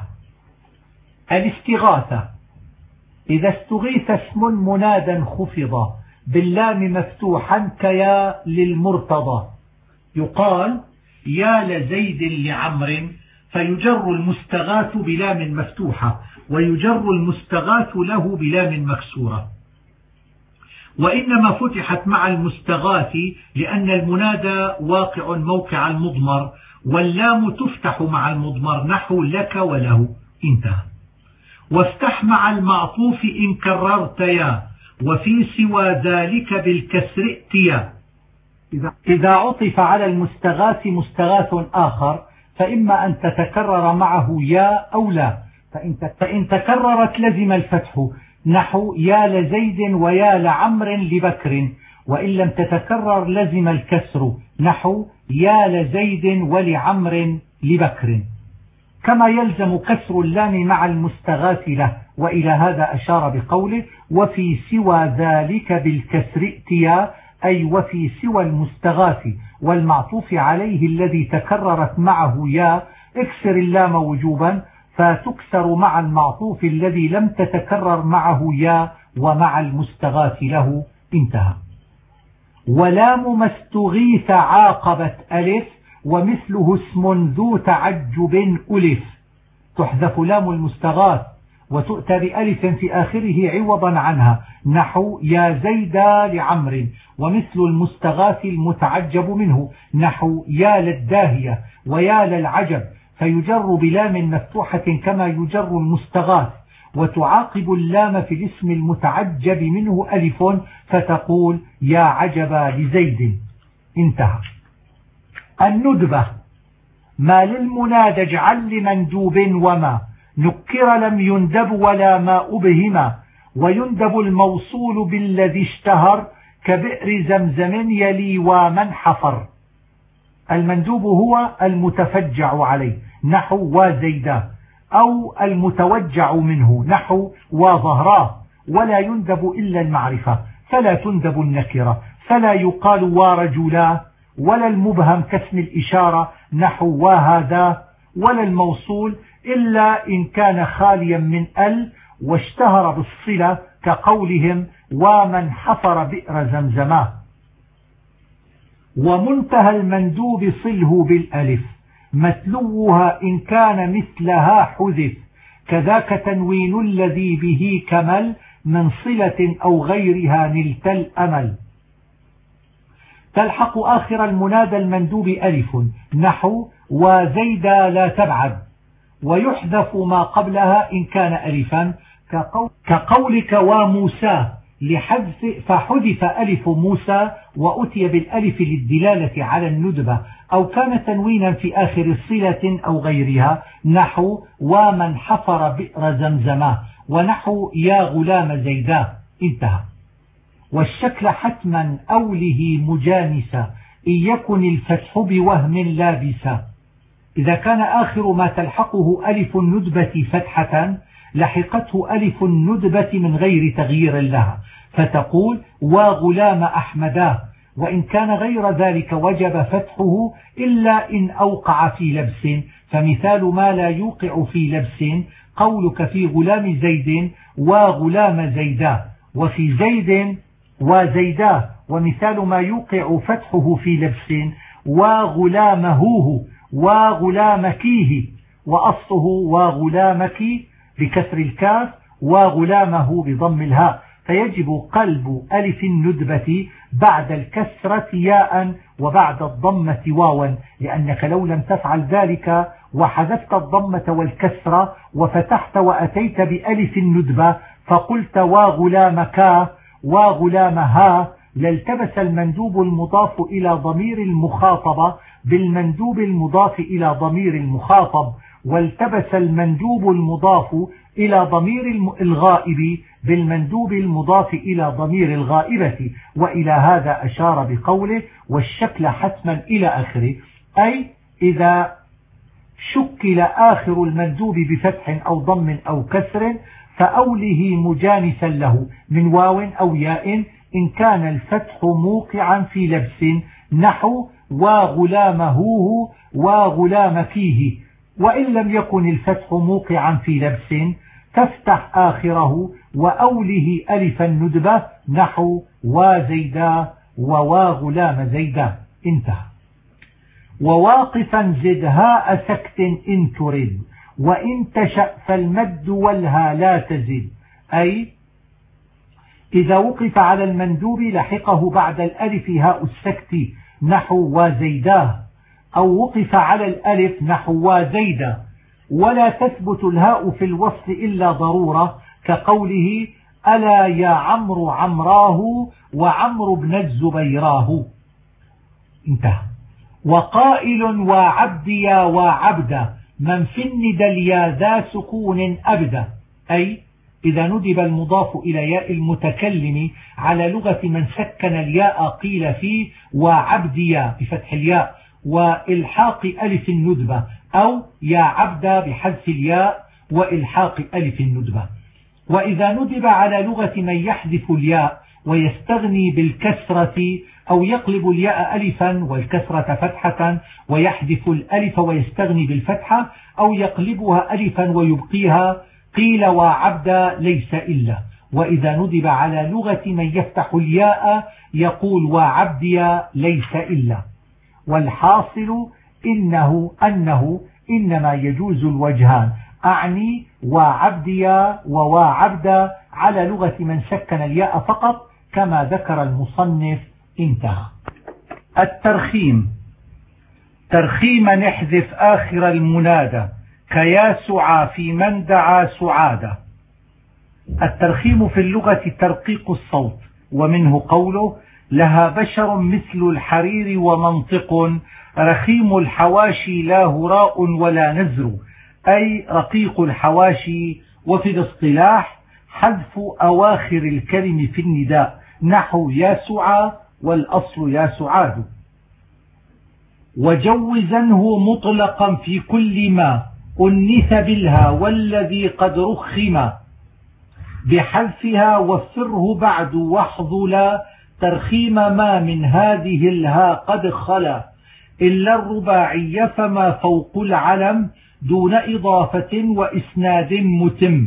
Speaker 1: الاستغاثة: إذا استغيث اسم منادا خفض باللام مفتوحا كيا للمرتضى، يقال يا لزيد لعمر، فيجر المستغاث بلام مفتوحة، ويجر المستغاث له بلام مكسورة. وإنما فتحت مع المستغاث لأن المنادى واقع موقع المضمر، واللام تفتح مع المضمر، نحو لك وله. انتهى. وافتح مع المعطوف إن كررت يا، وفي سوى ذلك بالكسر ائتيا. إذا عطف على المستغاث مستغاث آخر فإما أن تتكرر معه يا أو لا، فإن تكررت لزم الفتح، نحو يا لزيد ويا لعمر لبكر، وإن لم تتكرر لزم الكسر، نحو يا لزيد ولعمر لبكر، كما يلزم كسر اللام مع المستغاث له. وإلى هذا أشار بقوله وفي سوى ذلك بالكسر ائتيا، أي وفي سوى المستغاث والمعطوف عليه الذي تكررت معه يا اكسر اللام وجوبا، فتكسر مع المعطوف الذي لم تتكرر معه يا ومع المستغاث له. انتهى. ولام ما استغيث عاقبت ألف، ومثله اسم ذو تعجب ألف، تحذف لام المستغاث وتؤتى بألف في آخره عوضا عنها، نحو يا زيدا لعمر، ومثل المستغاث المتعجب منه، نحو يا للداهية ويا للعجب، فيجر بلام مفتوحة كما يجر المستغاث، وتعاقب اللام في الاسم المتعجب منه ألف، فتقول يا عجبا لزيد. انتهى. الندبة: ما للمنادى اجعل لمندوب وما نكر لم يندب ولا ما أبهما، ويندب الموصول بالذي اشتهر كبئر زمزم يلي ومن حفر. المندوب هو المتفجع عليه، نحو وزيدا، أو المتوجع منه، نحو وظهراه. ولا يندب إلا المعرفة، فلا تندب النكرة، فلا يقال ورجلا، ولا المبهم كاسم الإشارة، نحو وهذا، ولا الموصول إلا إن كان خاليا من ال واشتهر بالصلة، كقولهم ومن حفر بئر زمزما. ومنتهى المندوب صله بالألف، متلوها إن كان مثلها حذف، كذاك تنوين الذي به كمل، من صلة أو غيرها نلت الأمل. تلحق آخر المنادى المندوب ألف، نحو وزيدا لا تبعد، ويحذف ما قبلها إن كان ألفا، كقولك وموسى لحذف، فحذف ألف موسى وأتي بالألف للدلالة على الندبة، أو كان تنوينا في آخر صلة أو غيرها، نحو ومن حفر بئر زمزما، ونحو يا غلام زيدا. انتهى. والشكل حتما أوله مجانسا، إن يكن الفتح بوهم لابسا. إذا كان آخر ما تلحقه ألف الندبة فتحة لحقته ألف الندبة من غير تغيير لها، فتقول وغلام أحمدا. وإن كان غير ذلك وجب فتحه إلا إن أوقع في لبس، فمثال ما لا يوقع في لبس قولك في غلام زيد وغلام زيدا، وفي زيد وزيدا. ومثال ما يوقع فتحه في لبس وغلامهوه وغلامكيه، وأصله وغلامك بكسر الكاف وغلامه بضم الهاء، فيجب قلب ألف الندبة بعد الكسرة ياء وبعد الضمة واوا، لأنك لو لم تفعل ذلك وحذفت الضمة والكسرة وفتحت وأتيت بألف الندبة فقلت وغلامك وغلامها، لالتبس المندوب المضاف إلى ضمير المخاطبة بالمندوب المضاف إلى ضمير المخاطب، والتبس المندوب المضاف إلى ضمير الغائب بالمندوب المضاف إلى ضمير الغائبة، وإلى هذا أشار بقوله والشكل حتما إلى آخره، أي إذا شكل آخر المندوب بفتح أو ضم أو كسر فأوله مجانسا له من واو أو ياء إن كان الفتح موقعا في لبس نحو وغلامه وغلامكيه، وإن لم يكن الفتح موقعا في لبس تفتح آخره وأوله ألف الندبة نحو وزيدا وغلام زيدا. انتهى. وواقفا زد هاء سكت إن ترد وإن تشأ فالمد والها لا تزد، أي إذا وقف على المندوب لحقه بعد الألف هاء السكت نحو وزيداه، أو وقف على الألف نحو وزيدا، ولا تثبت الهاء في الوصل إلا ضرورة كقوله ألا يا عمرو عمراه وعمرو بن الزبيراه. انتهى. وقائل وعبديا وعبدا من في الندى اليا ذا سكون أبدا، أي إذا ندب المضاف إلى ياء المتكلم على لغة من سكن الياء قيل فيه وعبديا بفتح الياء وإلحاق ألف الندبة، أو يا عبدا بحذف الياء وإلحاق ألف الندبة. وإذا ندب على لغة من يحذف الياء ويستغني بالكسرة أو يقلب الياء ألفا والكسرة فتحة ويحذف الألف ويستغني بالفتحة، أو يقلبها ألفا ويبقيها قيل وعبدا ليس إلا. وإذا ندب على لغة من يفتح الياء يقول وعبديا ليس إلا. والحاصل أنه إنما يجوز الوجهان، أعني وعبديا وواعبدا على لغة من سكن الياء فقط كما ذكر المصنف. انتهى. الترخيم. ترخيما نحذف آخر المنادى كيا سعى في من دعا سعادة. الترخيم في اللغة ترقيق الصوت، ومنه قوله لها بشر مثل الحرير ومنطق رخيم الحواشي لا هراء ولا نزر، أي رقيق الحواشي. وفي الاصطلاح حذف أواخر الكلم في النداء نحو يا سعى والأصل يا سعاد. وجوزنه مطلقا في كل ما أنث بالها والذي قد رخم بحذفها وفره بعد واحذلا ترخيم ما من هذه الها قد خلا إلا الرباعي فما فوق العلم دون إضافة وإسناد متم.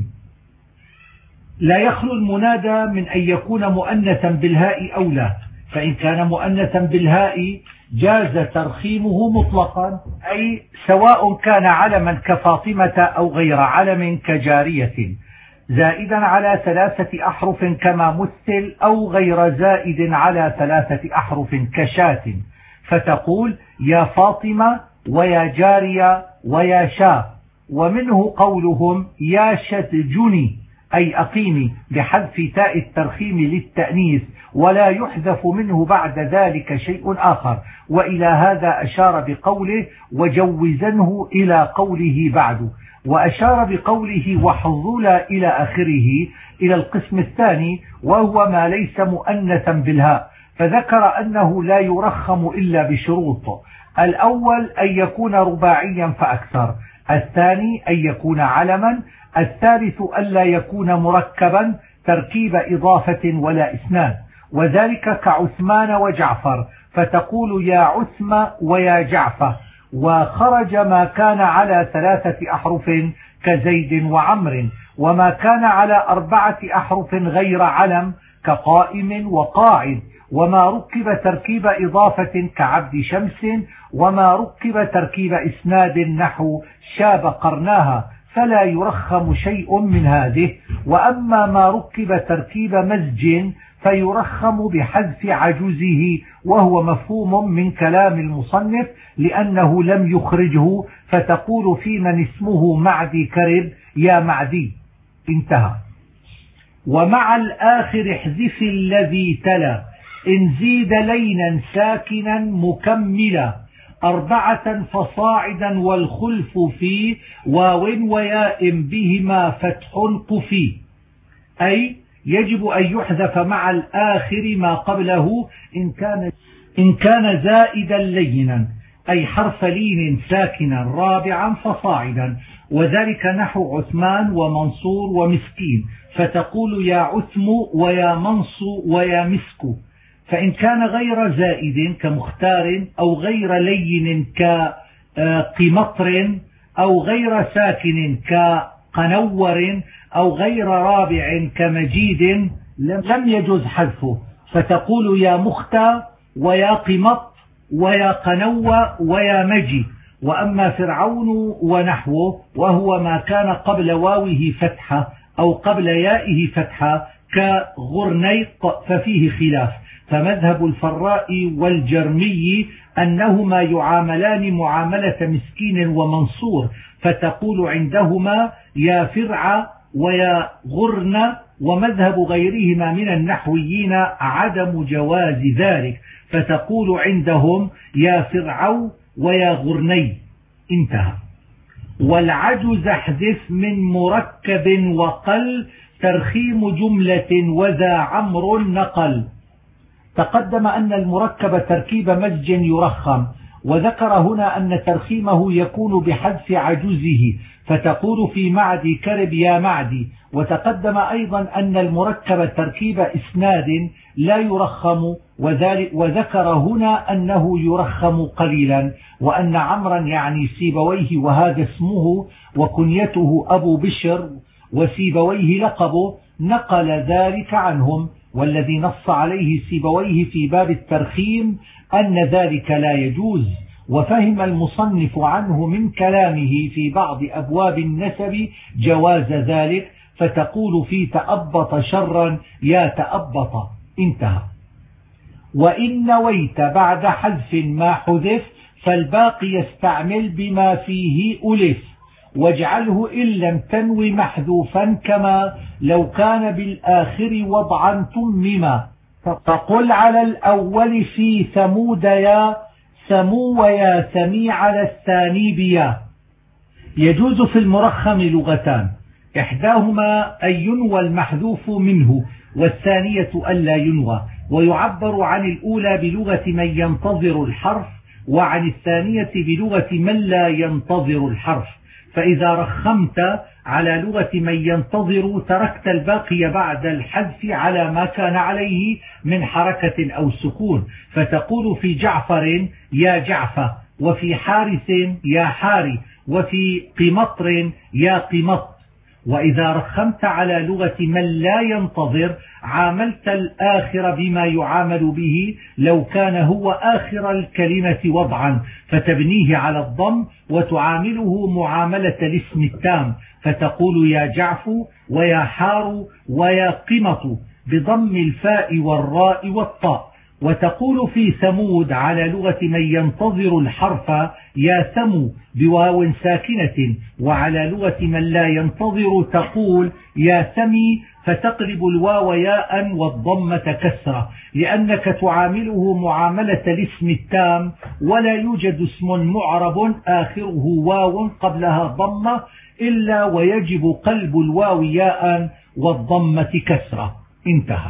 Speaker 1: لا يخلو المنادى من أن يكون مؤنثا بالهاء أو لا، فإن كان مؤنثا بالهاء جاز ترخيمه مطلقا، أي سواء كان علما كفاطمة أو غير علم كجارية، زائدا على 3 أحرف كما مثل، أو غير زائد على 3 أحرف كشاة، فتقول يا فاطمة ويا جارية ويا شاه. ومنه قولهم يا شتجني أي أقيمي بحذف تاء الترخيم للتأنيث ولا يحذف منه بعد ذلك شيء آخر. وإلى هذا أشار بقوله وجوزنه إلى قوله بعد، وأشار بقوله وحظولا إلى آخره إلى القسم الثاني وهو ما ليس مؤنثا بالهاء، فذكر أنه لا يرخم إلا بشروط: الأول أن يكون رباعيا فأكثر، الثاني أن يكون علما، الثالث ألا يكون مركبا تركيب إضافة ولا إسناد، وذلك كعثمان وجعفر، فتقول يا عثم ويا جعفر. وخرج ما كان على 3 أحرف كزيد وعمر، وما كان على 4 أحرف غير علم كقائم وقاعد، وما ركب تركيب إضافة كعبد شمس، وما ركب تركيب إسناد نحو شاب قرناها، فلا يرخم شيء من هذه. وأما ما ركب تركيب مزج فيرخم بحذف عجوزه، وهو مفهوم من كلام المصنف لأنه لم يخرجه، فتقول في من اسمه معدي كرب يا معدي. انتهى. ومع الآخر احذف الذي تلا إن زيد لينا ساكنا مكملا 4 فصاعدا والخلف في واو وياء بهما فتح قفي، أي يجب أن يحذف مع الآخر ما قبله إن كان زائدا لينا، أي حرف لين ساكنا 4 فصاعدا، وذلك نحو عثمان ومنصور ومسكين، فتقول يا عثم ويا منصو ويا مسك. فإن كان غير زائد كمختار، أو غير لين كقمطر، أو غير ساكن كقنور، أو غير رابع كمجيد لم يجوز حذفه، فتقول يا مختى ويا قمط ويا قنو ويا مجي. وأما فرعون ونحوه وهو ما كان قبل واوه فتحة أو قبل يائه فتحة كغرنيق ففيه خلاف، فمذهب الفراء والجرمي أنهما يعاملان معاملة مسكين ومنصور، فتقول عندهما يا فرع ويا غرن، ومذهب غيرهما من النحويين عدم جواز ذلك، فتقول عندهم يا فرعو ويا غرني. انتهى. والعجز احذف من مركب وقل ترخيم جملة وذا عمر نقل. تقدم أن المركب تركيب مزج يرخم، وذكر هنا أن ترخيمه يكون بحذف عجزه، فتقول في معدي كرب يا معدي. وتقدم أيضا أن المركب تركيب إسناد لا يرخم، وذكر هنا أنه يرخم قليلا، وأن عمرا يعني سيبويه وهذا اسمه وكنيته أبو بشر وسيبويه لقبه نقل ذلك عنهم، والذي نص عليه سيبويه في باب الترخيم أن ذلك لا يجوز. وفهم المصنف عنه من كلامه في بعض أبواب النسب جواز ذلك، فتقول في تأبط شرا يا تأبط. انتهى. وإن نويت بعد حذف ما حذف فالباقي يستعمل بما فيه ألف، واجعله إن لم تنو محذوفا كما لو كان بالآخر وضعا تمما. فقل على الأول في ثمود يا سمو ويا سمي على الثاني بيا. يجوز في المرخم لغتان، إحداهما أن ينوى المحذوف منه، والثانية ألا ينوى، ويعبر عن الأولى بلغة من ينتظر الحرف، وعن الثانية بلغة من لا ينتظر الحرف. فإذا رخمت على لغة من ينتظر تركت الباقي بعد الحذف على ما كان عليه من حركة أو سكون، فتقول في جعفر يا جعفة، وفي حارث يا حاري، وفي قمطر يا قمط. وإذا رخمت على لغة من لا ينتظر عاملت الآخر بما يعامل به لو كان هو آخر الكلمة وضعا، فتبنيه على الضم وتعامله معاملة الاسم التام، فتقول يا جعفو ويا حار ويا قمط بضم الفاء والراء والطاء. وتقول في ثمود على لغة من ينتظر الحرف يا ثمو بواو ساكنة، وعلى لغة من لا ينتظر تقول يا ثمي، فتقلب الواو ياء والضمة كسرة، لأنك تعامله معاملة الاسم التام، ولا يوجد اسم معرب آخره واو قبلها ضمة إلا ويجب قلب الواو ياء والضمة كسرة. انتهى.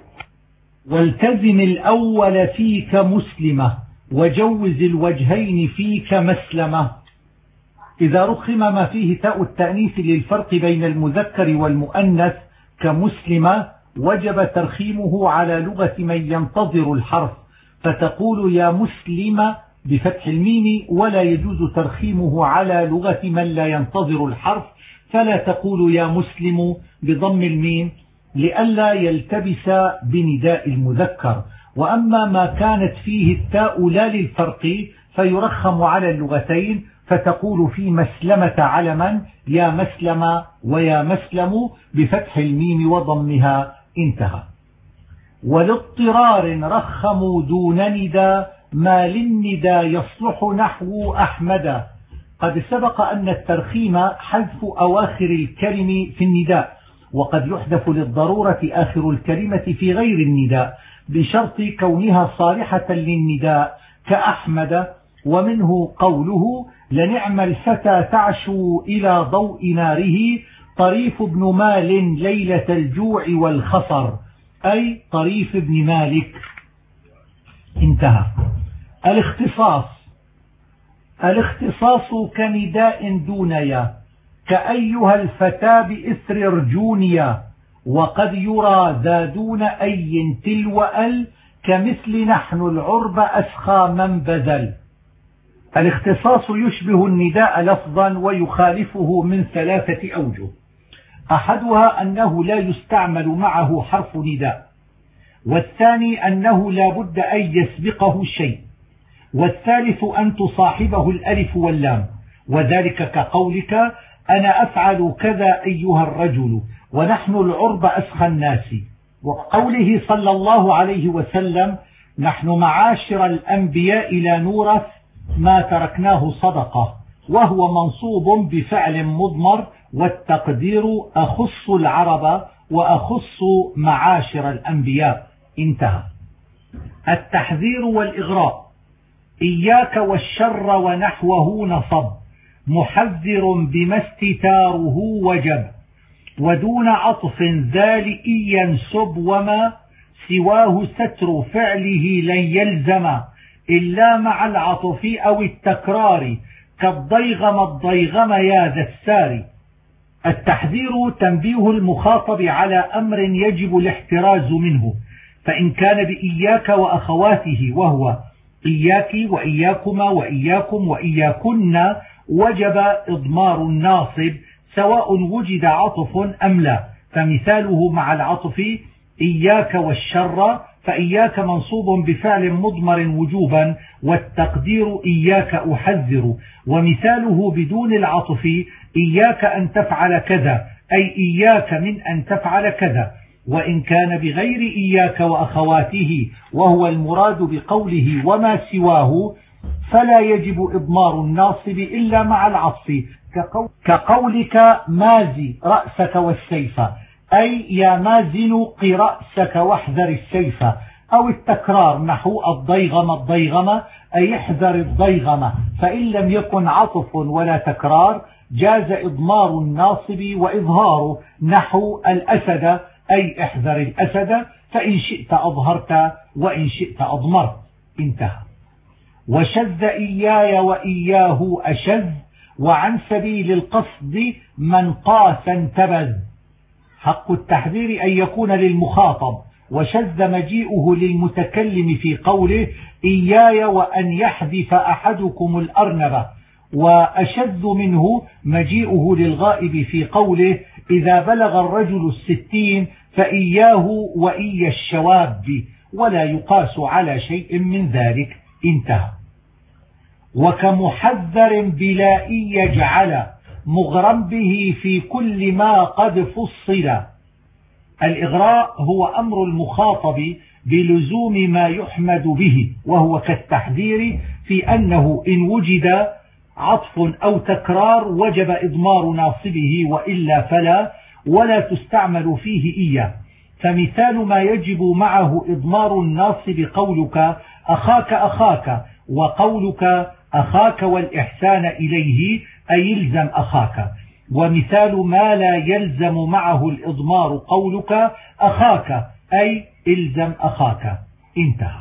Speaker 1: والتزم الأول فيك مسلمة، وجوز الوجهين فيك مسلمة. إذا رخم ما فيه تاء التأنيث للفرق بين المذكر والمؤنث كمسلمة وجب ترخيمه على لغة من ينتظر الحرف، فتقول يا مسلمة بفتح الميم، ولا يجوز ترخيمه على لغة من لا ينتظر الحرف، فلا تقول يا مسلم بضم الميم لئلا يلتبس بنداء المذكر. وأما ما كانت فيه التاء لا للفرق فيرخم على اللغتين، فتقول في مسلمة علما يا مسلم ويا مسلم بفتح الميم وضمها. انتهى. ولاضطرار رخموا دون ندى ما للندى يصلح نحو أحمد. قد سبق أن الترخيم حذف أواخر الكلم في النداء، وقد يحذف للضرورة آخر الكلمة في غير النداء بشرط كونها صالحة للنداء كأحمد. ومنه قوله لنعم الفتى تعشو إلى ضوء ناره طريف بن مال ليلة الجوع والخصر، أي طريف بن مالك. انتهى. الاختصاص كنداء دونيا، كأيها الفتى بإثر رجونيا، وقد يرى ذا دون أي تلو أل، كمثل نحن العرب أسخى من بذل. الاختصاص يشبه النداء لفظا ويخالفه من 3 أوجه. أحدها أنه لا يستعمل معه حرف نداء، والثاني أنه لا بد أن يسبقه شيء، والثالث أن تصاحبه الألف واللام، وذلك كقولك أنا أفعل كذا أيها الرجل، ونحن العرب أسخى الناس، وقوله صلى الله عليه وسلم نحن معاشر الأنبياء لا نورث ما تركناه صدقة، وهو منصوب بفعل مضمر، والتقدير أخص العرب وأخص معاشر الأنبياء. انتهى. التحذير والإغراء: إياك والشر ونحوه نصب، محذر بما استتاره وجب، ودون عطف ذال ينسب، وما سواه ستر فعله لن يلزم إلا مع العطف أو التكرار، كالضيغم الضيغم يا ذا السار. التحذير تنبيه المخاطب على أمر يجب الاحتراز منه، فإن كان بإياك وأخواته وهو إياك وإياكما وإياكم وإياكن وجب إضمار الناصب سواء وجد عطف أم لا، فمثاله مع العطف إياك والشر، فإياك منصوب بفعل مضمر وجوبا، والتقدير إياك أحذر، ومثاله بدون العطف إياك أن تفعل كذا، أي إياك من أن تفعل كذا. وإن كان بغير إياك وأخواته وهو المراد بقوله وما سواه، فلا يجب إضمار الناصب إلا مع العطف، كقولك مازي رأسك والسيف، أي يا مازن قي رأسك واحذر السيف، أو التكرار نحو الضيغم الضيغم، أي احذر الضيغم، فإن لم يكن عطف ولا تكرار جاز إضمار الناصب وإظهاره نحو الأسد، أي احذر الأسد، فإن شئت أظهرت وإن شئت أضمرت. انتهى. وشذ إياي وإياه أشذ، وعن سبيل القصد من قاس انتبذ. حق التحذير أن يكون للمخاطب، وشذ مجيئه للمتكلم في قوله إياي وأن يحذف أحدكم الأرنبة، وأشذ منه مجيئه للغائب في قوله إذا بلغ الرجل 60 فإياه وإيا الشواب، ولا يقاس على شيء من ذلك. انتهى. وكمحذر بلا يجعل مغرم به في كل ما قد فصل. الإغراء هو أمر المخاطب بلزوم ما يحمد به، وهو كالتحذير في أنه إن وجد عطف أو تكرار وجب إضمار ناصبه، وإلا فلا، ولا تستعمل فيه إياه. فمثال ما يجب معه إضمار الناصب قولك أخاك أخاك، وقولك أخاك والإحسان إليه، أي يلزم أخاك. ومثال ما لا يلزم معه الإضمار قولك أخاك، أي إلزم أخاك. انتهى.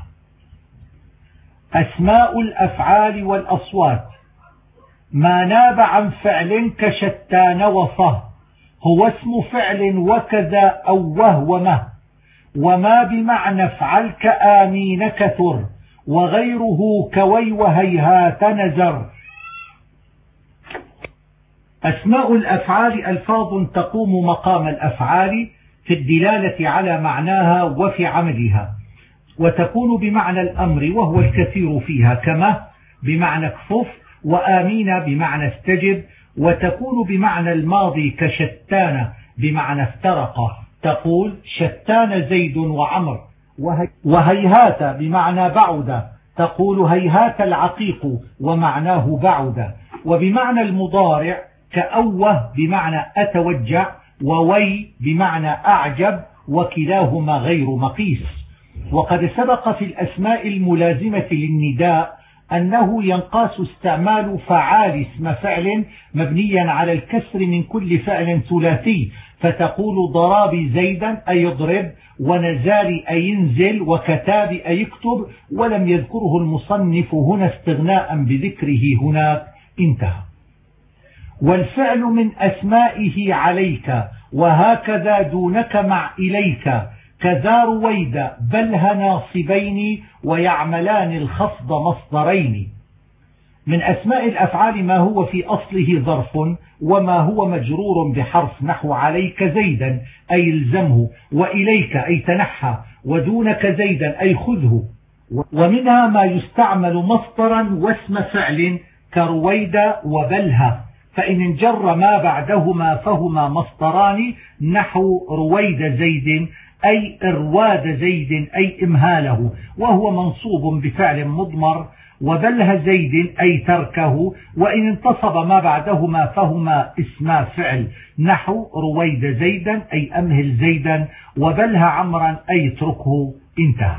Speaker 1: أسماء الأفعال والأصوات: ما ناب عن فعل كشتان وصه، هو اسم فعل وكذا أو وهو مه، وما بمعنى افعل كآمين كثر، وغيره كوي وهيهات نزر. أسماء الأفعال ألفاظ تقوم مقام الأفعال في الدلالة على معناها وفي عملها، وتكون بمعنى الأمر وهو الكثير فيها، كما بمعنى اكفف، وآمين بمعنى استجب، وتكون بمعنى الماضي كشتان بمعنى افترق، تقول شتان زيد وعمر. وهيهات بمعنى بعد، تقول هيهات العقيق ومعناه بعد. وبمعنى المضارع كأوه بمعنى أتوجع، ووي بمعنى أعجب، وكلاهما غير مقيس. وقد سبق في الأسماء الملازمة للنداء أنه ينقاس استعمال فعال اسم فعل مبنيا على الكسر من كل فعل ثلاثي، فتقول ضرابي زيدا أي يضرب، ونزالي أي ينزل، وكتابي أي يكتب، ولم يذكره المصنف هنا استغناء بذكره هناك. انتهى. والفعل من أسمائه عليك، وهكذا دونك مع إليك، كذا رويد بلها ناصبين، ويعملان الخفض مصدرين. من أسماء الأفعال ما هو في أصله ظرف، وما هو مجرور بحرف، نحو عليك زيدا أي الزمه، وإليك أي تنحى، ودونك زيدا أي خذه. ومنها ما يستعمل مصدرا واسم فعل كرويد وبلها، فإن انجر ما بعدهما فهما مصدران، نحو رويد زيد أي إرواد زيد أي إمهاله، وهو منصوب بفعل مضمر، وبله زيد أي تركه، وإن انتصب ما بعدهما فهما اسما فعل، نحو رويد زيدا أي أمهل زيدا، وبله عمرا أي اتركه. انتهى.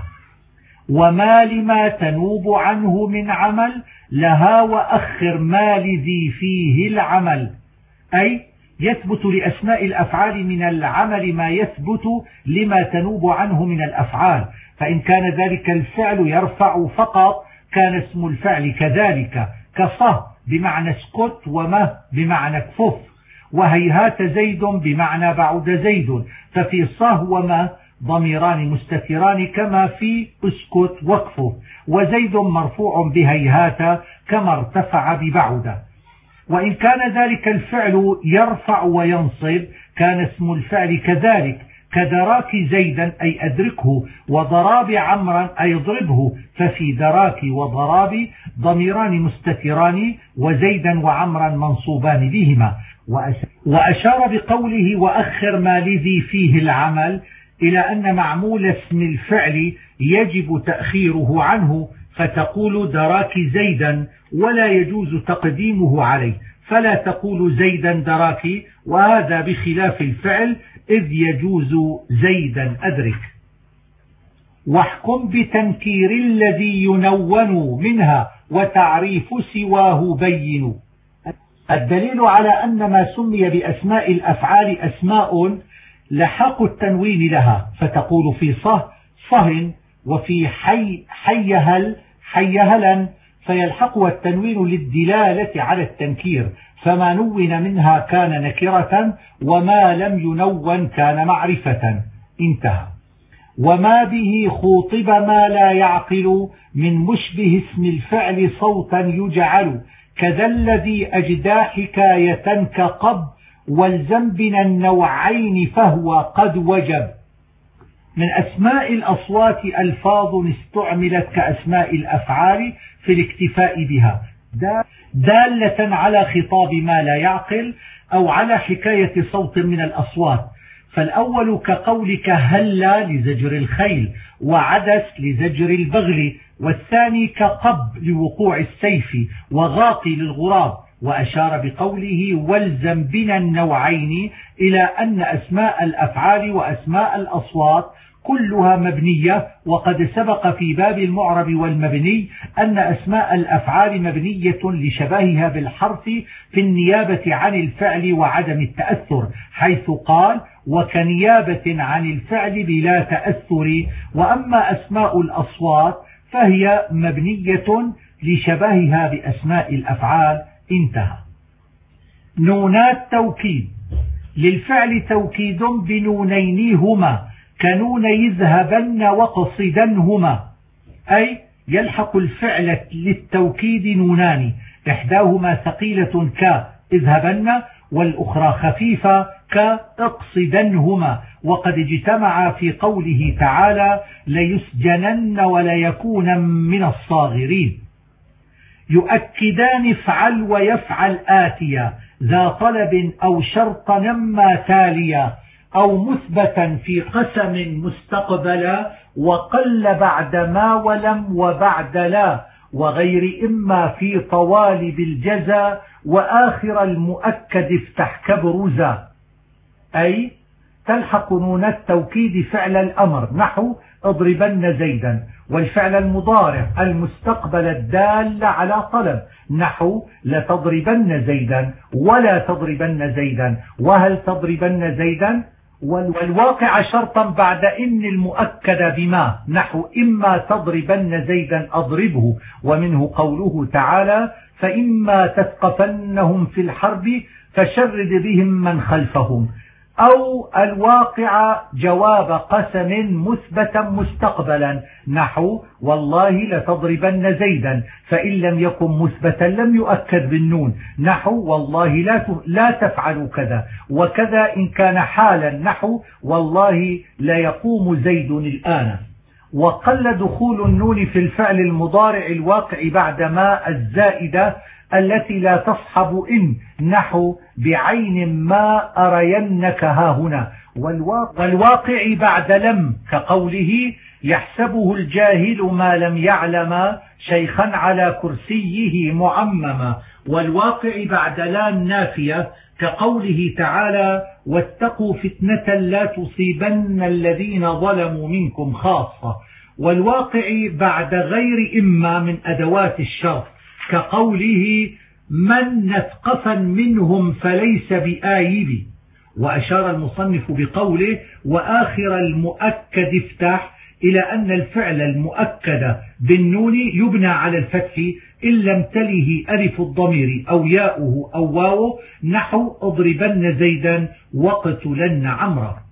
Speaker 1: وما لما تنوب عنه من عمل، لها وأخر ما لذي فيه العمل، أي يثبت لأسماء الأفعال من العمل ما يثبت لما تنوب عنه من الأفعال، فإن كان ذلك الفعل يرفع فقط كان اسم الفعل كذلك، كصه بمعنى اسكت، ومه بمعنى كفف، وهيهات زيد بمعنى بعد زيد، ففي صه ومه ضميران مستتران كما في اسكت وكفف، وزيد مرفوع بهيهات كما ارتفع ببعد. وإن كان ذلك الفعل يرفع وينصب كان اسم الفعل كذلك، كدراك زيدا أي أدركه، وضراب عمرا أي اضربه، ففي دراك وضراب ضميران مستتران، وزيدا وعمرا منصوبان بهما. وأشار بقوله وأخر ما لذي فيه العمل إلى أن معمول اسم الفعل يجب تأخيره عنه، فتقول دراك زيدا ولا يجوز تقديمه عليه، فلا تقول زيدا دراكي، وهذا بخلاف الفعل إذ يجوز زيدا أدرك. واحكم بتنكير الذي ينون منها، وتعريف سواه بين. الدليل على أن ما سمي بأسماء الأفعال أسماء لحق التنوين لها، فتقول في صه، وفي حيهل حيهلا، فيلحق التنوين للدلالة على التنكير، فما نون منها كان نكرة، وما لم ينون كان معرفة. انتهى. وما به خوطب ما لا يعقل، من مشبه اسم الفعل صوتا يجعل، كذا الذي أجدى حكاية كقب، والزم بنا النوعين فهو قد وجب. من أسماء الأصوات ألفاظ استعملت كأسماء الأفعال في الاكتفاء بها، دالة على خطاب ما لا يعقل أو على حكاية صوت من الأصوات. فالأول كقولك هلا لزجر الخيل، وعدس لزجر البغل، والثاني كقب لوقوع السيف، وغاقي للغراب. وأشار بقوله والزم بنا النوعين إلى أن أسماء الأفعال وأسماء الأصوات كلها مبنية، وقد سبق في باب المعرب والمبني أن أسماء الأفعال مبنية لشبهها بالحرف في النيابة عن الفعل وعدم التأثر، حيث قال وكنيابة عن الفعل بلا تأثر. وأما أسماء الأصوات فهي مبنية لشبهها بأسماء الأفعال. انتهى. نونات توكيد. للفعل توكيد بنونينهما، كنون يذهبن وقصدنهما، أي يلحق الفعل للتوكيد نونان، إحداهما ثقيلة كاذهبن، والأخرى خفيفة كاقصدنهما، وقد اجتمع في قوله تعالى ليسجنن وليكون من الصاغرين. يؤكدان افعل ويفعل آتيا، ذا طلب أو شرط نما تاليا، أو مثبتا في قسم مستقبلا، وقل بعد ما ولم وبعد لا، وغير إما في طوالب الجزا، وآخر المؤكد افتح كبرزا. أي تلحق نون التوكيد فعل الأمر، نحو اضربن زيدا، والفعل المضارع المستقبل الدال على طلب نحو لتضربن زيدا ولا تضربن زيدا وهل تضربن زيدا، والواقع شرطا بعد إن المؤكد بما نحو إما تضربن زيدا أضربه، ومنه قوله تعالى فإما تثقفنهم في الحرب فشرد بهم من خلفهم، أو الواقع جواب قسم مثبتا مستقبلا نحو والله لتضربن زيدا، فإن لم يكن مثبتا لم يؤكد بالنون نحو والله لا تفعل كذا، وكذا إن كان حالا نحو والله لا يقوم زيد الآن. وقل دخول النون في الفعل المضارع الواقع بعد ما الزائدة التي لا تصحب إن نحو بعين ما أرينك هاهنا، والواقع بعد لم كقوله يحسبه الجاهل ما لم يعلم شيخا على كرسيه معمما، والواقع بعد لا نافية كقوله تعالى واتقوا فتنة لا تصيبن الذين ظلموا منكم خاصة، والواقع بعد غير إما من أدوات الشرط كقوله من نثقفا منهم فليس بآيب. وأشار المصنف بقوله وآخر المؤكد افتح إلى أن الفعل المؤكد بالنون يبنى على الفتح إن لم تله ألف الضمير أو ياؤه أو واو نحو اضربن زيدا واقتلن عمرا.